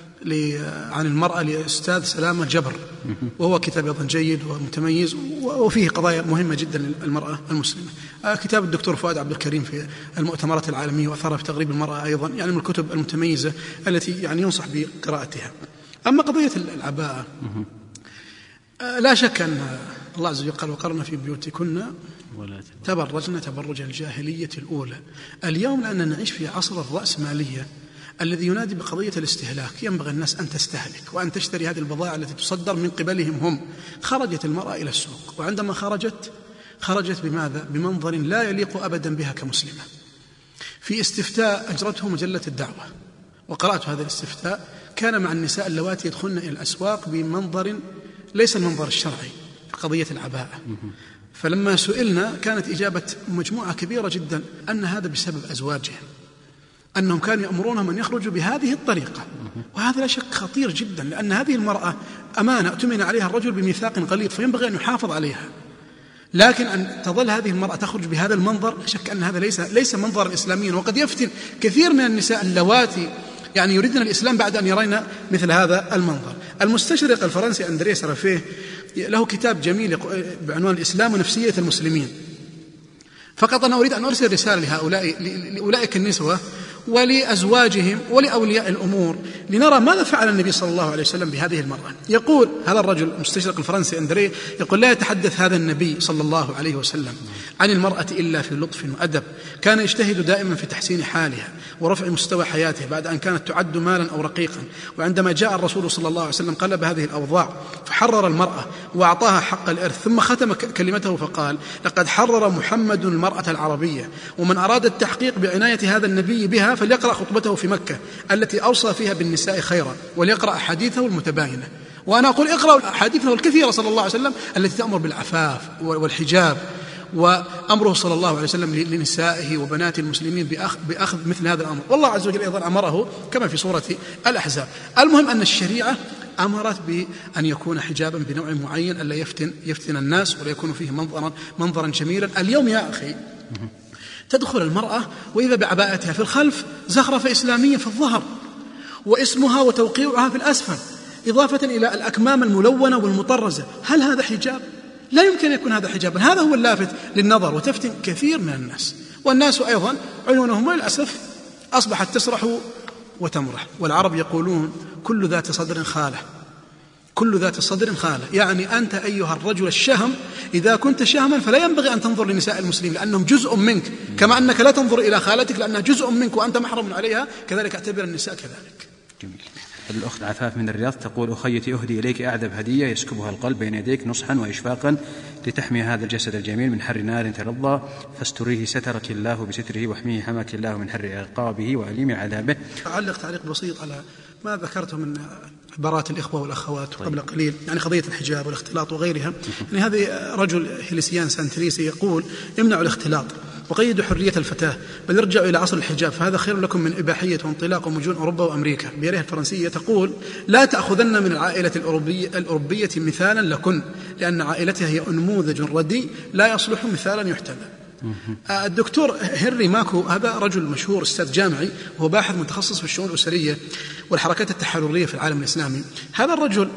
عن المرأة لأستاذ سلامة جبر، وهو كتاب أيضا جيد ومتميز وفيه قضايا مهمة جدا للمرأة المسلمة. كتاب الدكتور فؤاد عبد الكريم في المؤتمرات العالمية وأثرها في تغريب المرأة أيضا يعني من الكتب المتميزة التي يعني ينصح بقراءتها. أما قضية العباءة لا شك أن الله عز وجل قال وقرن في بيوتكن تبرجن تبرج الجاهلية الأولى. اليوم لأننا نعيش في عصر الرأسمالية الذي ينادي بقضية الاستهلاك، ينبغي الناس أن تستهلك وأن تشتري هذه البضائع التي تصدر من قبلهم هم. خرجت المرأة إلى السوق، وعندما خرجت بماذا؟ بمنظر لا يليق أبدا بها كمسلمة. في استفتاء أجرته مجلة الدعوة وقرأت هذا الاستفتاء، كان مع النساء اللواتي يدخلن إلى الأسواق بمنظر ليس المنظر الشرعي في قضية العباءة. فلما سئلنا كانت إجابة مجموعة كبيرة جدا أن هذا بسبب أزواجهم، أنهم كانوا يأمرونهم أن يخرجوا بهذه الطريقة، وهذا لا شك خطير جدا، لأن هذه المرأة أمانة اؤتمن عليها الرجل بميثاق غليظ فينبغي أن يحافظ عليها، لكن أن تظل هذه المرأة تخرج بهذا المنظر لا شك أن هذا ليس منظرا إسلاميا، وقد يفتن كثير من النساء اللواتي يعني يريدن الإسلام بعد أن يرين مثل هذا المنظر. المستشرق الفرنسي أندريه سرافيه له كتاب جميل بعنوان الإسلام ونفسية المسلمين. فقط أنا أريد أن أرسل رسالة لأولئك النسوة ولأزواجهم ولأولياء الأمور لنرى ماذا فعل النبي صلى الله عليه وسلم بهذه المرأة. يقول هذا الرجل المستشرق الفرنسي أندريه، يقول لا يتحدث هذا النبي صلى الله عليه وسلم عن المرأة إلا في لطف وأدب، كان يجتهد دائما في تحسين حالها ورفع مستوى حياتها بعد أن كانت تعد مالا أو رقيقا، وعندما جاء الرسول صلى الله عليه وسلم قلب هذه الأوضاع فحرر المرأة وأعطاها حق الإرث، ثم ختم كلمته فقال لقد حرر محمد المرأة العربية، ومن أراد التحقيق بعناية هذا النبي بها فليقرأ خطبته في مكة التي أوصى فيها بالنساء خيرا، وليقرأ أحاديثه المتباينة. وأنا أقول اقرأوا أحاديثه الكثيرة صلى الله عليه وسلم التي تأمر بالعفاف والحجاب، وأمره صلى الله عليه وسلم لنسائه وبنات المسلمين بأخذ مثل هذا الأمر، والله عز وجل أيضا أمره كما في سورة الأحزاب. المهم أن الشريعة أمرت بأن يكون حجابا بنوع معين ألا يفتن الناس ولا يكون فيه منظرا جميلا. اليوم يا أخي تدخل المرأة وإذا بعباءتها في الخلف زخرفة إسلامية في الظهر، واسمها وتوقيعها في الأسفل، إضافة إلى الأكمام الملونة والمطرزة. هل هذا حجاب؟ لا يمكن أن يكون هذا حجابا. هذا هو اللافت للنظر وتفتن كثير من الناس، والناس أيضا عيونهم للأسف أصبحت تسرح وتمرح. والعرب يقولون كل ذات صدر خالة، كل ذات صدر خالة، يعني أنت أيها الرجل الشهم إذا كنت شهما فلا ينبغي أن تنظر لنساء المسلمين لأنهم جزء منك، كما أنك لا تنظر إلى خالتك لأنها جزء منك وأنت محرم عليها، كذلك اعتبر النساء كذلك. جميل. الأخت عفاف من الرياض تقول أخيتي أهدي إليك أعذب هدية يسكبها القلب بين يديك نصحا وإشفاقا لتحمي هذا الجسد الجميل من حر نار ترضى، فاستريه سترك الله بستره واحميه حماك الله من حر عقابه وأليم عذابه. أعلق تعليق بسيط على ما ذكرته من عبارات الإخوة والأخوات قبل قليل، يعني قضية الحجاب والاختلاط وغيرها. يعني هذا رجل هيليسيان سانتريسي يقول امنعوا الاختلاط وقيدوا حرية الفتاة، بل ارجعوا إلى عصر الحجاب فهذا خير لكم من إباحية وانطلاق ومجون أوروبا وأمريكا. بيريه الفرنسية تقول لا تأخذن من العائلة الأوروبية مثالا لكن، لأن عائلتها هي نموذج رديء لا يصلح مثالا يحتذى. الدكتور هنري ماكو هذا رجل مشهور أستاذ جامعي وهو باحث متخصص في الشؤون الأسرية والحركات التحررية في العالم الإسلامي. هذا الرجل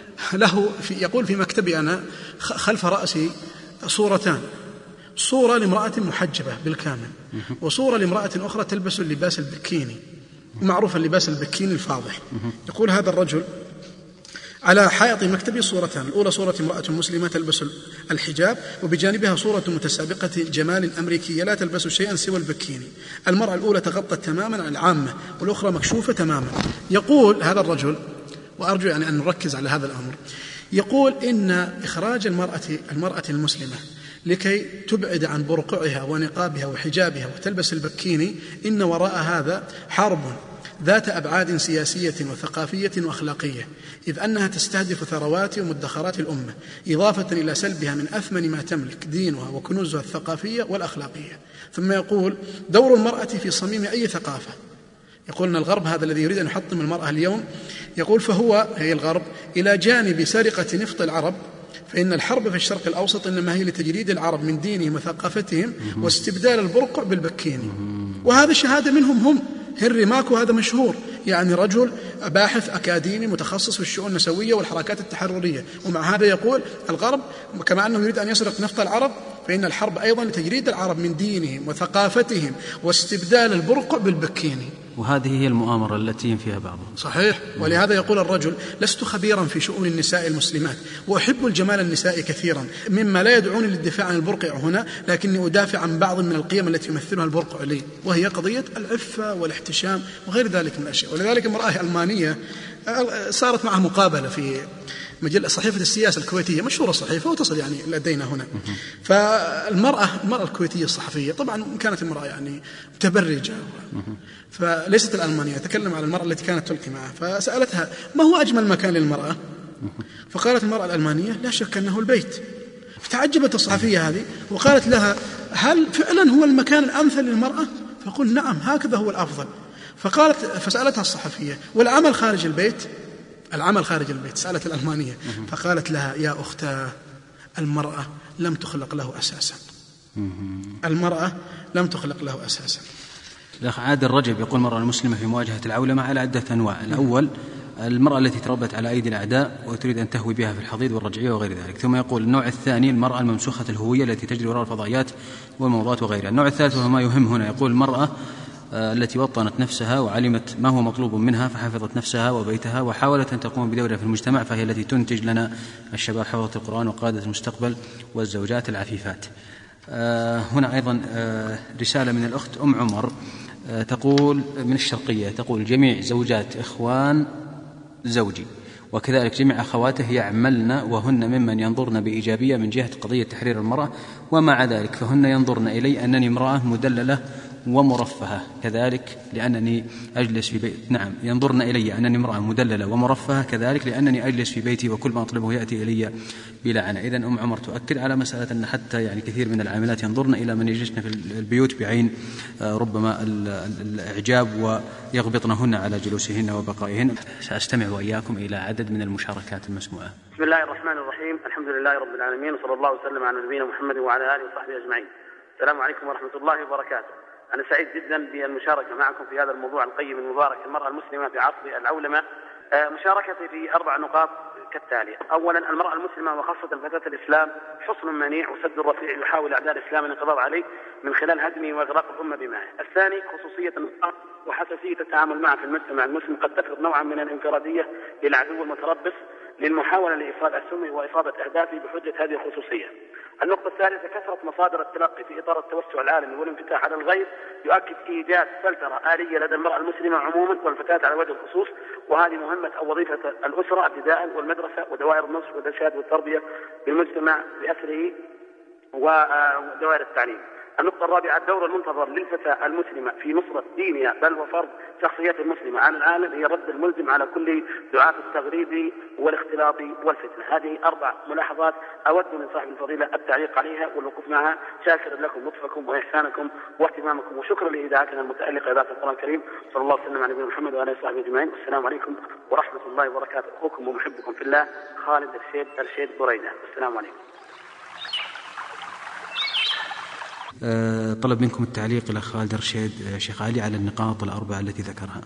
له يقول في مكتبي أنا خلف رأسي صورتان، صورة لامرأة محجبة بالكامل وصورة لامرأة أخرى تلبس اللباس البكيني، معروف اللباس البكيني الفاضح. يقول هذا الرجل على حائط مكتبي صورتان، الأولى صورة امرأة مسلمة تلبس الحجاب وبجانبها صورة متسابقة جمال أمريكية لا تلبس شيئا سوى البكيني. المرأة الأولى تغطت تماما عن العامة والأخرى مكشوفة تماما. يقول هذا الرجل، وأرجو يعني أن نركز على هذا الأمر، يقول إن إخراج المرأة المسلمة لكي تبعد عن برقعها ونقابها وحجابها وتلبس البكيني إن وراء هذا حرب ذات أبعاد سياسية وثقافية وأخلاقية، إذ أنها تستهدف ثروات ومدخرات الأمة إضافة إلى سلبها من أثمن ما تملك دينها وكنوزها الثقافية والأخلاقية. ثم يقول دور المرأة في صميم أي ثقافة. يقول أن الغرب هذا الذي يريد أن يحطم المرأة اليوم، يقول فهو هي الغرب إلى جانب سرقة نفط العرب، فإن الحرب في الشرق الأوسط إنما هي لتجريد العرب من دينهم وثقافتهم واستبدال البرقع بالبكيني. وهذا شهادة منهم هم. هنري ماكو هذا مشهور، يعني رجل باحث أكاديمي متخصص في الشؤون النسوية والحركات التحررية، ومع هذا يقول الغرب كما أنه يريد أن يسرق نفط العرب فإن الحرب أيضا لتجريد العرب من دينهم وثقافتهم واستبدال البرقع بالبكيني. وهذه هي المؤامرة التي ينفيها بعضهم. صحيح. ولهذا يقول الرجل لست خبيرا في شؤون النساء المسلمات وأحب الجمال النسائي كثيرا، مما لا يدعوني للدفاع عن البرقع هنا، لكني أدافع عن بعض من القيم التي يمثلها البرقع لي، وهي قضية العفة والاحتشام وغير ذلك من الأشياء. ولذلك امرأة ألمانية صارت معها مقابلة في مجلة صحيفة السياسة الكويتية، مشهورة صحيفة وتصل يعني لدينا هنا. فالمرأة الكويتية الصحفية طبعا كانت امرأة يعني متبرجة، فليست الألمانية، تكلم على المرأة التي كانت تلقي معها، فسألتها ما هو أجمل مكان للمرأة؟ فقالت المرأة الألمانية لا شك أنه البيت. فتعجبت الصحفية هذه وقالت لها هل فعلا هو المكان الأمثل للمرأة؟ فقل نعم هكذا هو الأفضل. فسألتها الصحفية والعمل خارج البيت؟ العمل خارج البيت. سألت الألمانية فقالت لها يا أختاه المرأة لم تخلق له أساسا. المرأة لم تخلق له أساسا. الأخ عادل رجب يقول المرأة المسلمة في مواجهة العولمة على عدة أنواع. الأول المرأة التي تربت على أيدي الأعداء وتريد أن تهوي بها في الحضيض والرجعية وغير ذلك. ثم يقول النوع الثاني المرأة الممسوخة الهوية التي تجري وراء الفضائيات والموضات وغيرها. النوع الثالث وهو ما يهم هنا، يقول المرأة التي وطنت نفسها وعلمت ما هو مطلوب منها فحفظت نفسها وبيتها وحاولت أن تقوم بدورها في المجتمع، فهي التي تنتج لنا الشباب حفظة القرآن وقادة المستقبل والزوجات العفيفات. هنا أيضا رسالة من الأخت أم عمر تقول من الشرقية، تقول جميع زوجات إخوان زوجي وكذلك جميع أخواته يعملن وهن ممن ينظرن بإيجابية من جهة قضية تحرير المرأة، ومع ذلك فهن ينظرن إلي أنني امرأة مدللة ومرفهة كذلك لأنني أجلس في بيت. نعم ينظرن إلي أنني امرأة مدللة ومرفهة كذلك لأنني أجلس في بيتي وكل ما أطلبه يأتي إلي بلا عناء. إذن أم عمر تؤكد على مسألة أن حتى يعني كثير من العاملات ينظرن إلى من يجلسن في البيوت بعين ربما الإعجاب ويغبطنهن على جلوسهن وبقائهن. سأستمع وإياكم إلى عدد من المشاركات المسموعة. بسم الله الرحمن الرحيم، الحمد لله رب العالمين، وصلى الله وسلم على نبينا محمد وعلى آله وصحبه أجمعين. السلام عليكم ورحمة الله وبركاته. أنا سعيد جدا بالمشاركة معكم في هذا الموضوع القيم المبارك، المرأة المسلمة في عصر العولمة. مشاركتي في 4 نقاط كالتالي. أولا المرأة المسلمة وخاصة فتاة الإسلام حصن منيع وسد رفيع يحاول أعداء الإسلام الانقضاض عليه من خلال هدمه وإغراق الأمة بماءه. الثاني خصوصية المرأة وحساسية التعامل معها في المجتمع المسلم قد تفرض نوعا من الانفرادية للعدو المتربص للمحاولة لإفراد أسهمه وإفاضة أهدافه بحجة هذه الخصوصية. النقطة الثالثة كثرة مصادر التلقي في إطار التوسع العالمي والانفتاح على الغير يؤكد إيجاد فلترة آلية لدى المرأة المسلمة عموما والفتاة على وجه الخصوص، وهذه مهمة أو وظيفة الأسرة ابتداء والمدرسة ودوائر النصر والإرشاد والتربية بالمجتمع بأسره ودوائر التعليم. النقطة الرابعة الدور المنتظر للفتاة المسلمة في نصرة دينها بل وفرض شخصيتها المسلمة على العالم هي الرد الملزم على كل دعاة التغريب والاختلاط والفتنة. هذه 4 ملاحظات أود من صاحب الفضيلة التعليق عليها والوقوف معها. شاكر لكم لطفكم وإحسانكم واهتمامكم وشكرا لإذاعتنا المتألقة إذاعة القرآن الكريم. صلى الله وسلم على نبينا محمد وعلى آله وصحبه أجمعين. والسلام عليكم ورحمة الله وبركاته. أخوكم ومحبكم في الله خالد الرشيد بريدة. السلام عليكم. طلب منكم التعليق إلى خالد رشيد شيخ علي على النقاط 4 التي ذكرها.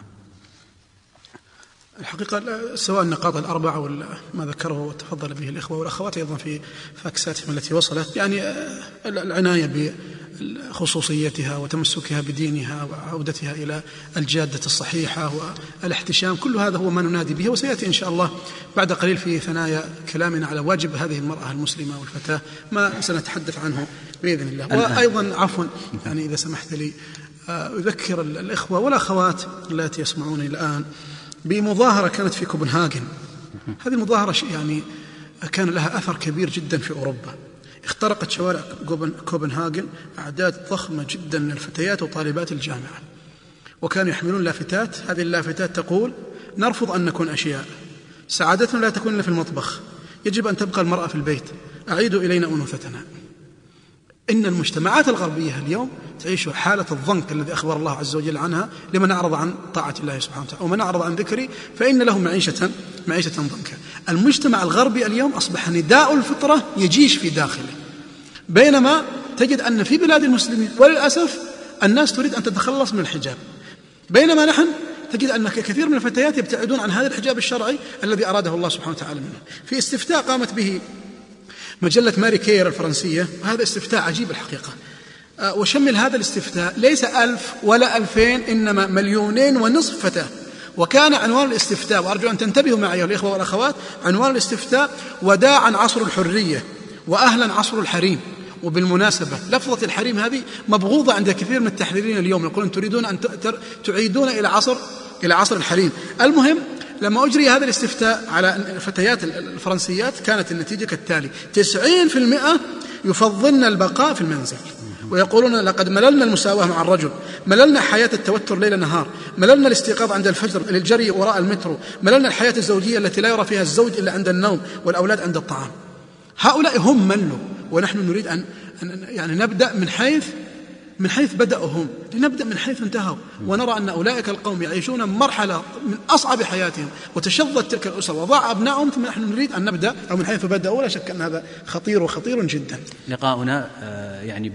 الحقيقة سواء النقاط 4 ولا ما ذكره وتفضل به الإخوة والأخوات أيضا في فاكساتهم التي وصلت، يعني العناية خصوصيتها وتمسكها بدينها وعودتها إلى الجادة الصحيحة والاحتشام، كل هذا هو ما ننادي به، وسيأتي إن شاء الله بعد قليل في ثنايا كلامنا على واجب هذه المرأة المسلمة والفتاة ما سنتحدث عنه بإذن الله. وأيضا عفوا يعني إذا سمحت لي أذكر الإخوة والأخوات التي يسمعوني الآن بمظاهرة كانت في كوبنهاجن. هذه المظاهرة يعني كان لها أثر كبير جدا في أوروبا. اخترقت شوارع كوبنهاجن أعداد ضخمة جدا من الفتيات وطالبات الجامعة، وكانوا يحملون لافتات، هذه اللافتات تقول: نرفض أن نكون أشياء، سعادتنا لا تكون إلا في المطبخ، يجب أن تبقى المرأة في البيت، أعيدوا إلينا أنوثتنا. إن المجتمعات الغربية اليوم تعيش حالة الضنك الذي أخبر الله عز وجل عنها لمن أعرض عن طاعة الله سبحانه وتعالى، ومن أعرض عن ذكري فإن له معيشة ضنكا. المجتمع الغربي اليوم أصبح نداء الفطرة يجيش في داخله، بينما تجد أن في بلاد المسلمين وللأسف الناس تريد أن تتخلص من الحجاب، بينما نحن تجد أن كثير من الفتيات يبتعدون عن هذا الحجاب الشرعي الذي أراده الله سبحانه وتعالى منه. في استفتاء قامت به مجلة ماري كير الفرنسية، وهذا استفتاء عجيب الحقيقة، وشمل هذا الاستفتاء ليس 1000 ولا 2000 إنما 2.5 مليون فتاة. وكان عنوان الاستفتاء، وأرجو أن تنتبهوا معي أيها الإخوة والأخوات، عنوان الاستفتاء: وداعا عصر الحرية وأهلا عصر الحريم. وبالمناسبة لفظة الحريم هذه مبغوضة عند كثير من التحليلين اليوم، يقولون تريدون أن تعيدون إلى عصر الحريم. المهم لما أجري هذا الاستفتاء على الفتيات الفرنسيات كانت النتيجة كالتالي: 90% يفضلن البقاء في المنزل، ويقولون لقد مللنا المساواة مع الرجل، مللنا حياة التوتر ليل نهار، مللنا الاستيقاظ عند الفجر للجري وراء المترو، مللنا الحياة الزوجية التي لا يرى فيها الزوج إلا عند النوم والأولاد عند الطعام. هؤلاء هم ملوا، ونحن نريد أن يعني نبدأ من حيث بدأوا هم، لنبدأ من حيث انتهوا، ونرى أن أولئك القوم يعيشون مرحلة من أصعب حياتهم، وتشظت تلك الأسر وضاع أبنائهم، ثم نحن نريد أن نبدأ أو من حيث بدأوا. لا شك أن هذا خطير جدا. لقاؤنا يعني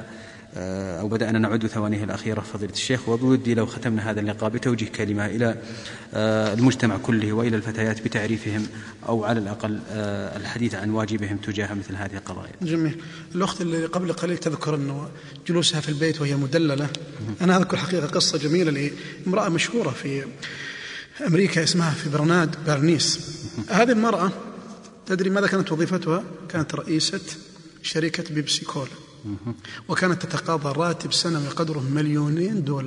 بدأنا نعد ثوانيه الأخيرة فضيلة الشيخ، وبودي لو ختمنا هذا اللقاء بتوجيه كلمة إلى المجتمع كله وإلى الفتيات بتعريفهم أو على الأقل الحديث عن واجبهم تجاه مثل هذه القضايا. جميل. الأخت اللي قبل قليل تذكر أنه جلوسها في البيت وهي مدللة، أنا أذكر حقيقة قصة جميلة لامرأة مشهورة في أمريكا اسمها برنارد بارنيس. هذه المرأة تدري ماذا كانت وظيفتها؟ كانت رئيسة شركة بيبسي كولا، وكانت تتقاضى راتب سنوي قدره $1 مليون.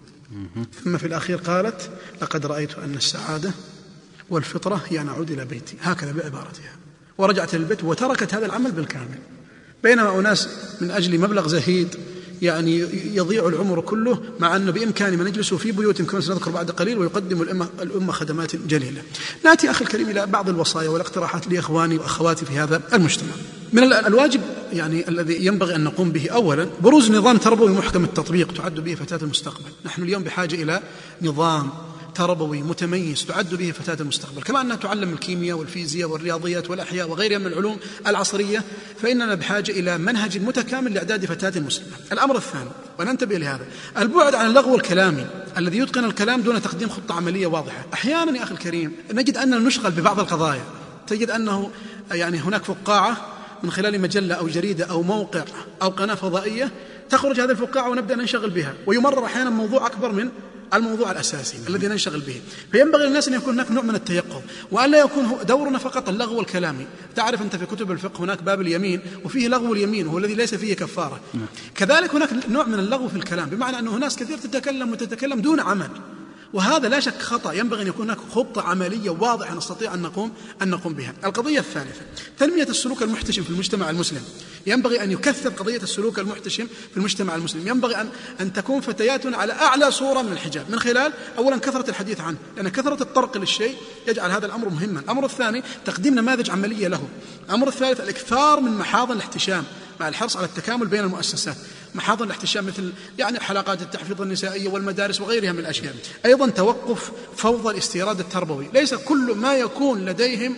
ثم في الأخير قالت: لقد رأيت أن السعادة والفطرة هي أن أعود إلى بيتي، هكذا بعبارتها، ورجعت للبيت وتركت هذا العمل بالكامل. بينما أناس من أجل مبلغ زهيد يعني يضيع العمر كله، مع أنه بإمكانهم أن يجلسوا في بيوتهم كما سنذكر بعد قليل ويقدموا الأمة خدمات جليلة. نأتي أخي الكريم إلى بعض الوصايا والاقتراحات لإخواني وأخواتي في هذا المجتمع. من الواجب يعني الذي ينبغي أن نقوم به: أولا بروز نظام تربوي محكم التطبيق تعد به فتاة المستقبل. نحن اليوم بحاجة إلى نظام تربوي متميز تعد به فتاة المستقبل، كما أنها تعلم الكيمياء والفيزياء والرياضيات والأحياء وغيرها من العلوم العصرية، فإننا بحاجة إلى منهج متكامل لإعداد فتاة المسلمة. الأمر الثاني، وننتبه لهذا، البعد عن اللغو الكلامي الذي يتقن الكلام دون تقديم خطة عملية واضحة. أحيانا يا أخي الكريم نجد أننا نشغل ببعض القضايا، تجد أنه يعني هناك فقاعة من خلال مجلة أو جريدة أو موقع أو قناة فضائية تخرج هذه الفقاعة ونبدأ ننشغل بها، ويمرر أحيانا موضوع أكبر من الموضوع الأساسي الذي ننشغل به. فينبغي للناس أن يكون هناك نوع من التيقظ، وأن لا يكون دورنا فقط اللغو الكلامي. تعرف أنت في كتب الفقه هناك باب اليمين وفيه لغو اليمين وهو الذي ليس فيه كفارة. كذلك هناك نوع من اللغو في الكلام، بمعنى أنه ناس كثير تتكلم دون عمل، وهذا لا شك خطأ. ينبغي أن يكون هناك خطة عملية واضحة نستطيع أن نقوم بها. القضية الثالثة، تنمية السلوك المحتشم في المجتمع المسلم. ينبغي أن يكثر قضية السلوك المحتشم في المجتمع المسلم. ينبغي أن تكون فتياتنا على أعلى صورة من الحجاب، من خلال أولا كثرة الحديث عنه، لأن كثرة الطرق للشيء يجعل هذا الأمر مهما. الأمر الثاني، تقديم نماذج عملية له. الأمر الثالث، الإكثار من محاضن الاحتشام مع الحرص على التكامل بين المؤسسات. محاضن الاحتشام مثل يعني حلقات التحفيظ النسائية والمدارس وغيرها من الأشياء. أيضا توقف فوضى الاستيراد التربوي، ليس كل ما يكون لديهم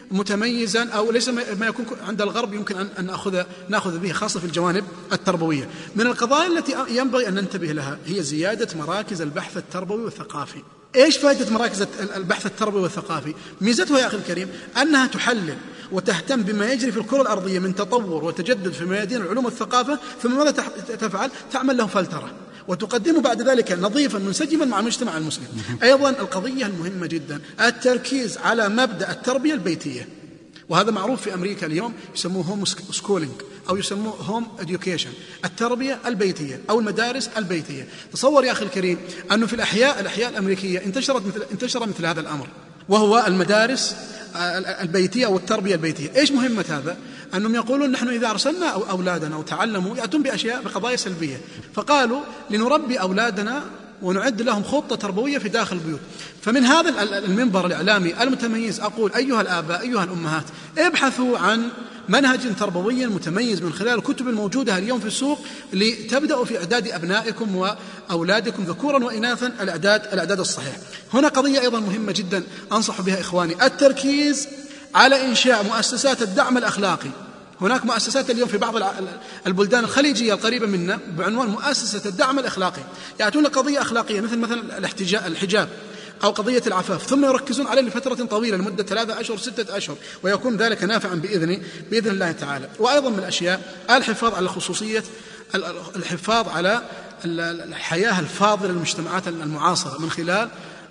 متميزا أو ليس ما يكون عند الغرب يمكن أن نأخذ به، خاصة في الجوانب التربوية. من القضايا التي ينبغي أن ننتبه لها هي زيادة مراكز البحث التربوي والثقافي. إيش فائدة مراكز البحث التربوي والثقافي؟ ميزتها يا أخي الكريم أنها تحلل وتهتم بما يجري في الكرة الأرضية من تطور وتجدد في ميادين العلوم والثقافة، ثم ماذا تفعل؟ تعمل له فلترة وتقدمه بعد ذلك نظيفا منسجما مع المجتمع المسلم. أيضا القضية المهمة جدا التركيز على مبدأ التربية البيتية، وهذا معروف في أمريكا اليوم يسموه هوم سكولينج أو يسموه هوم إديوكيشن، التربية البيتية أو المدارس البيتية. تصور يا أخي الكريم أنه في الأحياء الأمريكية انتشر مثل هذا الأمر، وهو المدارس البيتية أو التربية البيتية. إيش مهمة هذا؟ أنهم يقولون نحن إذا أرسلنا أولادنا وتعلموا يأتون بقضايا سلبية، فقالوا لنربي أولادنا ونعد لهم خطة تربوية في داخل البيوت. فمن هذا المنبر الإعلامي المتميز أقول أيها الآباء أيها الأمهات ابحثوا عن منهج تربوي متميز من خلال الكتب الموجودة اليوم في السوق لتبدأوا في إعداد أبنائكم وأولادكم ذكورا وإناثا الإعداد الصحيح. هنا قضية أيضا مهمة جدا أنصح بها إخواني، التركيز على إنشاء مؤسسات الدعم الأخلاقي. هناك مؤسسات اليوم في بعض البلدان الخليجية القريبة منا بعنوان مؤسسة الدعم الأخلاقي، يأتون قضية أخلاقية مثلا الحجاب أو قضية العفاف، ثم يركزون عليه لفترة طويلة لمدة 3 أشهر 6 أشهر، ويكون ذلك نافعا بإذن الله تعالى. وأيضا من الأشياء الحفاظ على خصوصية، الحفاظ على الحياة الفاضلة للمجتمعات المعاصرة من خلال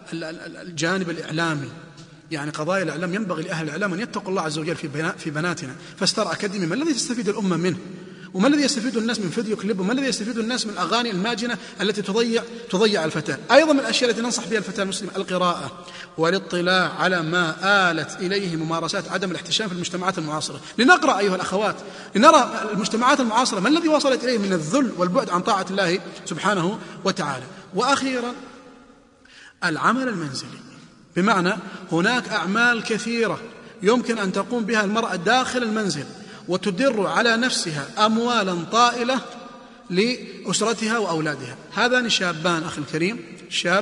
الجانب الإعلامي. يعني قضايا الإعلام ينبغي لأهل الإعلام أن يتقوا الله عز وجل في بناتنا. فستار أكاديمي ما الذي تستفيد الأمة منه؟ وما الذي يستفيد الناس من فيديو كليب؟ وما الذي يستفيد الناس من الأغاني الماجنة التي تضيع الفتاة؟ أيضا من الأشياء التي ننصح بها الفتاة المسلمة القراءة والاطلاع على ما آلت إليه ممارسات عدم الاحتشام في المجتمعات المعاصرة. لنقرأ أيها الأخوات، لنرى المجتمعات المعاصرة ما الذي وصلت إليه من الذل والبعد عن طاعة الله سبحانه وتعالى. وأخيرا العمل المنزلي، بمعنى هناك أعمال كثيرة يمكن أن تقوم بها المرأة داخل المنزل وتدر على نفسها أموالا طائلة لأسرتها وأولادها. هذان شابان أخي الكريم، شاب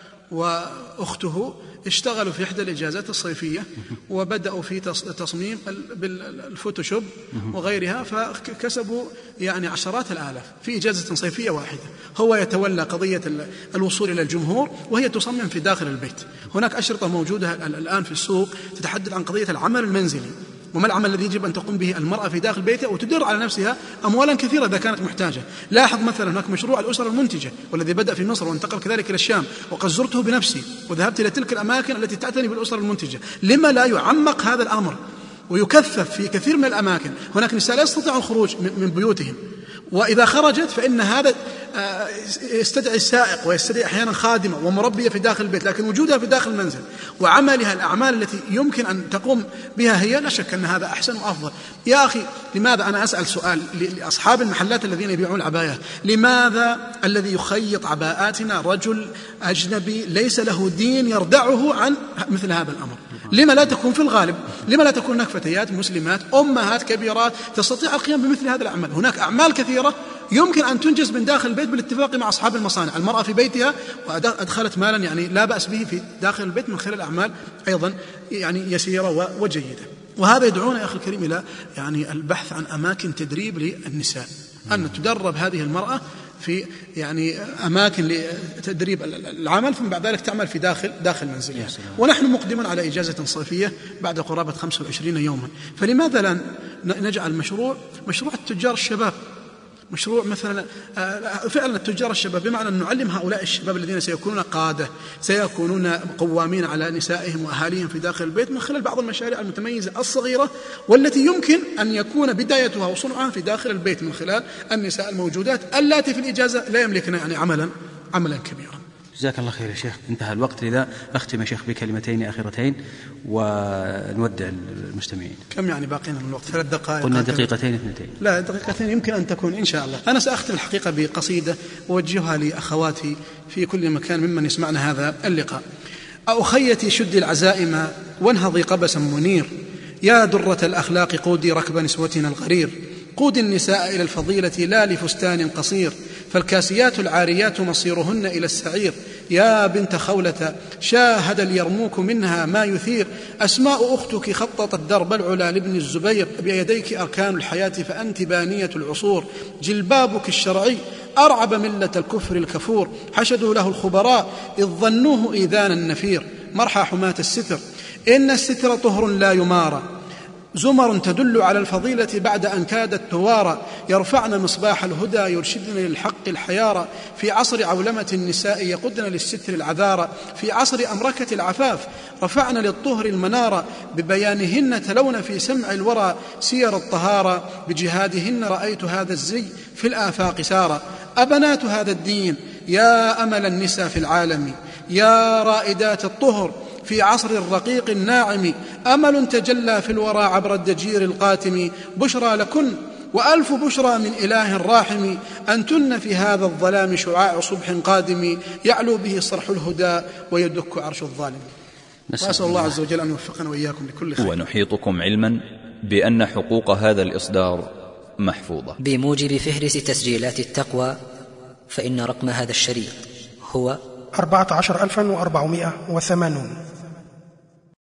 وأخته اشتغلوا في إحدى الإجازات الصيفية وبدأوا في تصميم بالفوتوشوب وغيرها، فكسبوا يعني عشرات الآلاف في إجازة صيفية واحدة. هو يتولى قضية الوصول إلى الجمهور وهي تصمم في داخل البيت. هناك أشرطة موجودة الآن في السوق تتحدث عن قضية العمل المنزلي، وما العمل الذي يجب أن تقوم به المرأة في داخل بيتها وتدر على نفسها أموالا كثيرة إذا كانت محتاجة. لاحظ مثلا هناك مشروع الأسر المنتجة والذي بدأ في مصر وانتقل كذلك إلى الشام، وقد زرته بنفسي وذهبت إلى تلك الأماكن التي تعتني بالأسر المنتجة. لما لا يعمق هذا الأمر ويكثف في كثير من الأماكن؟ هناك نساء لا يستطيعون الخروج من بيوتهم، وإذا خرجت فإن هذا يستدعي سائق ويستدعي أحيانا خادمة ومربية في داخل البيت، لكن وجودها في داخل المنزل وعملها الأعمال التي يمكن أن تقوم بها هي، لا شك أن هذا أحسن وأفضل. يا أخي لماذا، أنا أسأل سؤال لأصحاب المحلات الذين يبيعون العبايات، لماذا الذي يخيط عباءاتنا رجل أجنبي ليس له دين يردعه عن مثل هذا الأمر؟ لما لا تكون في الغالب، لما لا تكون هناك فتيات مسلمات أمهات كبيرات تستطيع القيام بمثل هذا الأعمال؟ هناك أعمال كثيرة يمكن أن تنجز من داخل البيت بالاتفاق مع أصحاب المصانع. المرأة في بيتها وأدخلت مالا يعني لا بأس به في داخل البيت من خلال أعمال أيضا يعني يسيرة وجيدة. وهذا يدعونا يا أخي الكريم إلى يعني البحث عن أماكن تدريب للنساء، أن تدرب هذه المرأة في يعني أماكن لتدريب العمل، ثم بعد ذلك تعمل في داخل منزلها. ونحن مقدمون على إجازة صيفية بعد قرابة 25 يوما، فلماذا لا نجعل مشروع التجار الشباب، مشروع مثلا فعلا التجار الشباب، بمعنى أن نعلم هؤلاء الشباب الذين سيكونون قادة، سيكونون قوامين على نسائهم وأهاليهم في داخل البيت من خلال بعض المشاريع المتميزة الصغيرة والتي يمكن أن يكون بدايتها وصنعها في داخل البيت من خلال النساء الموجودات اللاتي في الإجازة لا يملكن يعني عملا كبيرا. جزاك الله خير يا شيخ. انتهى الوقت، لذا أختم يا شيخ بكلمتين أخيرتين ونودع المستمعين. كم يعني باقينا من الوقت؟ 3 دقائق؟ قلنا 2 لا 2 يمكن أن تكون إن شاء الله. أنا سأختم الحقيقة بقصيدة أوجهها لأخواتي في كل مكان ممن يسمعنا هذا اللقاء. أخيتي شدي العزائم وانهضي قبسا منير، يا درة الأخلاق قودي ركب نسوتنا الغرير، قود النساء إلى الفضيلة لا لفستان قصير، فالكاسيات العاريات مصيرهن إلى السعير، يا بنت خولة شاهد اليرموك منها ما يثير. أسماء أختك خططت درب العلا لابن الزبير. بيديك أركان الحياة فأنت بانية العصور. جلبابك الشرعي أرعب ملة الكفر الكفور. حشدوا له الخبراء إذ ظنوه إيذان النفير. مرحى حماة الستر إن الستر طهر لا يمارى. زمر تدل على الفضيلة بعد أن كادت توارى. يرفعن مصباح الهدى يرشدن للحق الحيارى. في عصر عولمة النساء يقدن للستر العذارى. في عصر أمركة العفاف رفعن للطهر المنارى. ببيانهن تلون في سمع الورى سير الطهارى. بجهادهن رأيت هذا الزي في الآفاق سارى. أبنات هذا الدين يا أمل النساء في العالم، يا رائدات الطهر في عصر الرقيق الناعم. أمل تجلى في الورى عبر الدجير القاتم. بشرى لكن وألف بشرى من إله راحم. أنتن في هذا الظلام شعاع صبح قادم يعلو به صرح الهدى ويدك عرش الظالم. وأسأل الله عز وجل أن يوفقنا وإياكم لكل خير. ونحيطكم علما بأن حقوق هذا الإصدار محفوظة بموجب فهرس تسجيلات التقوى، فإن رقم هذا الشريط هو 14480.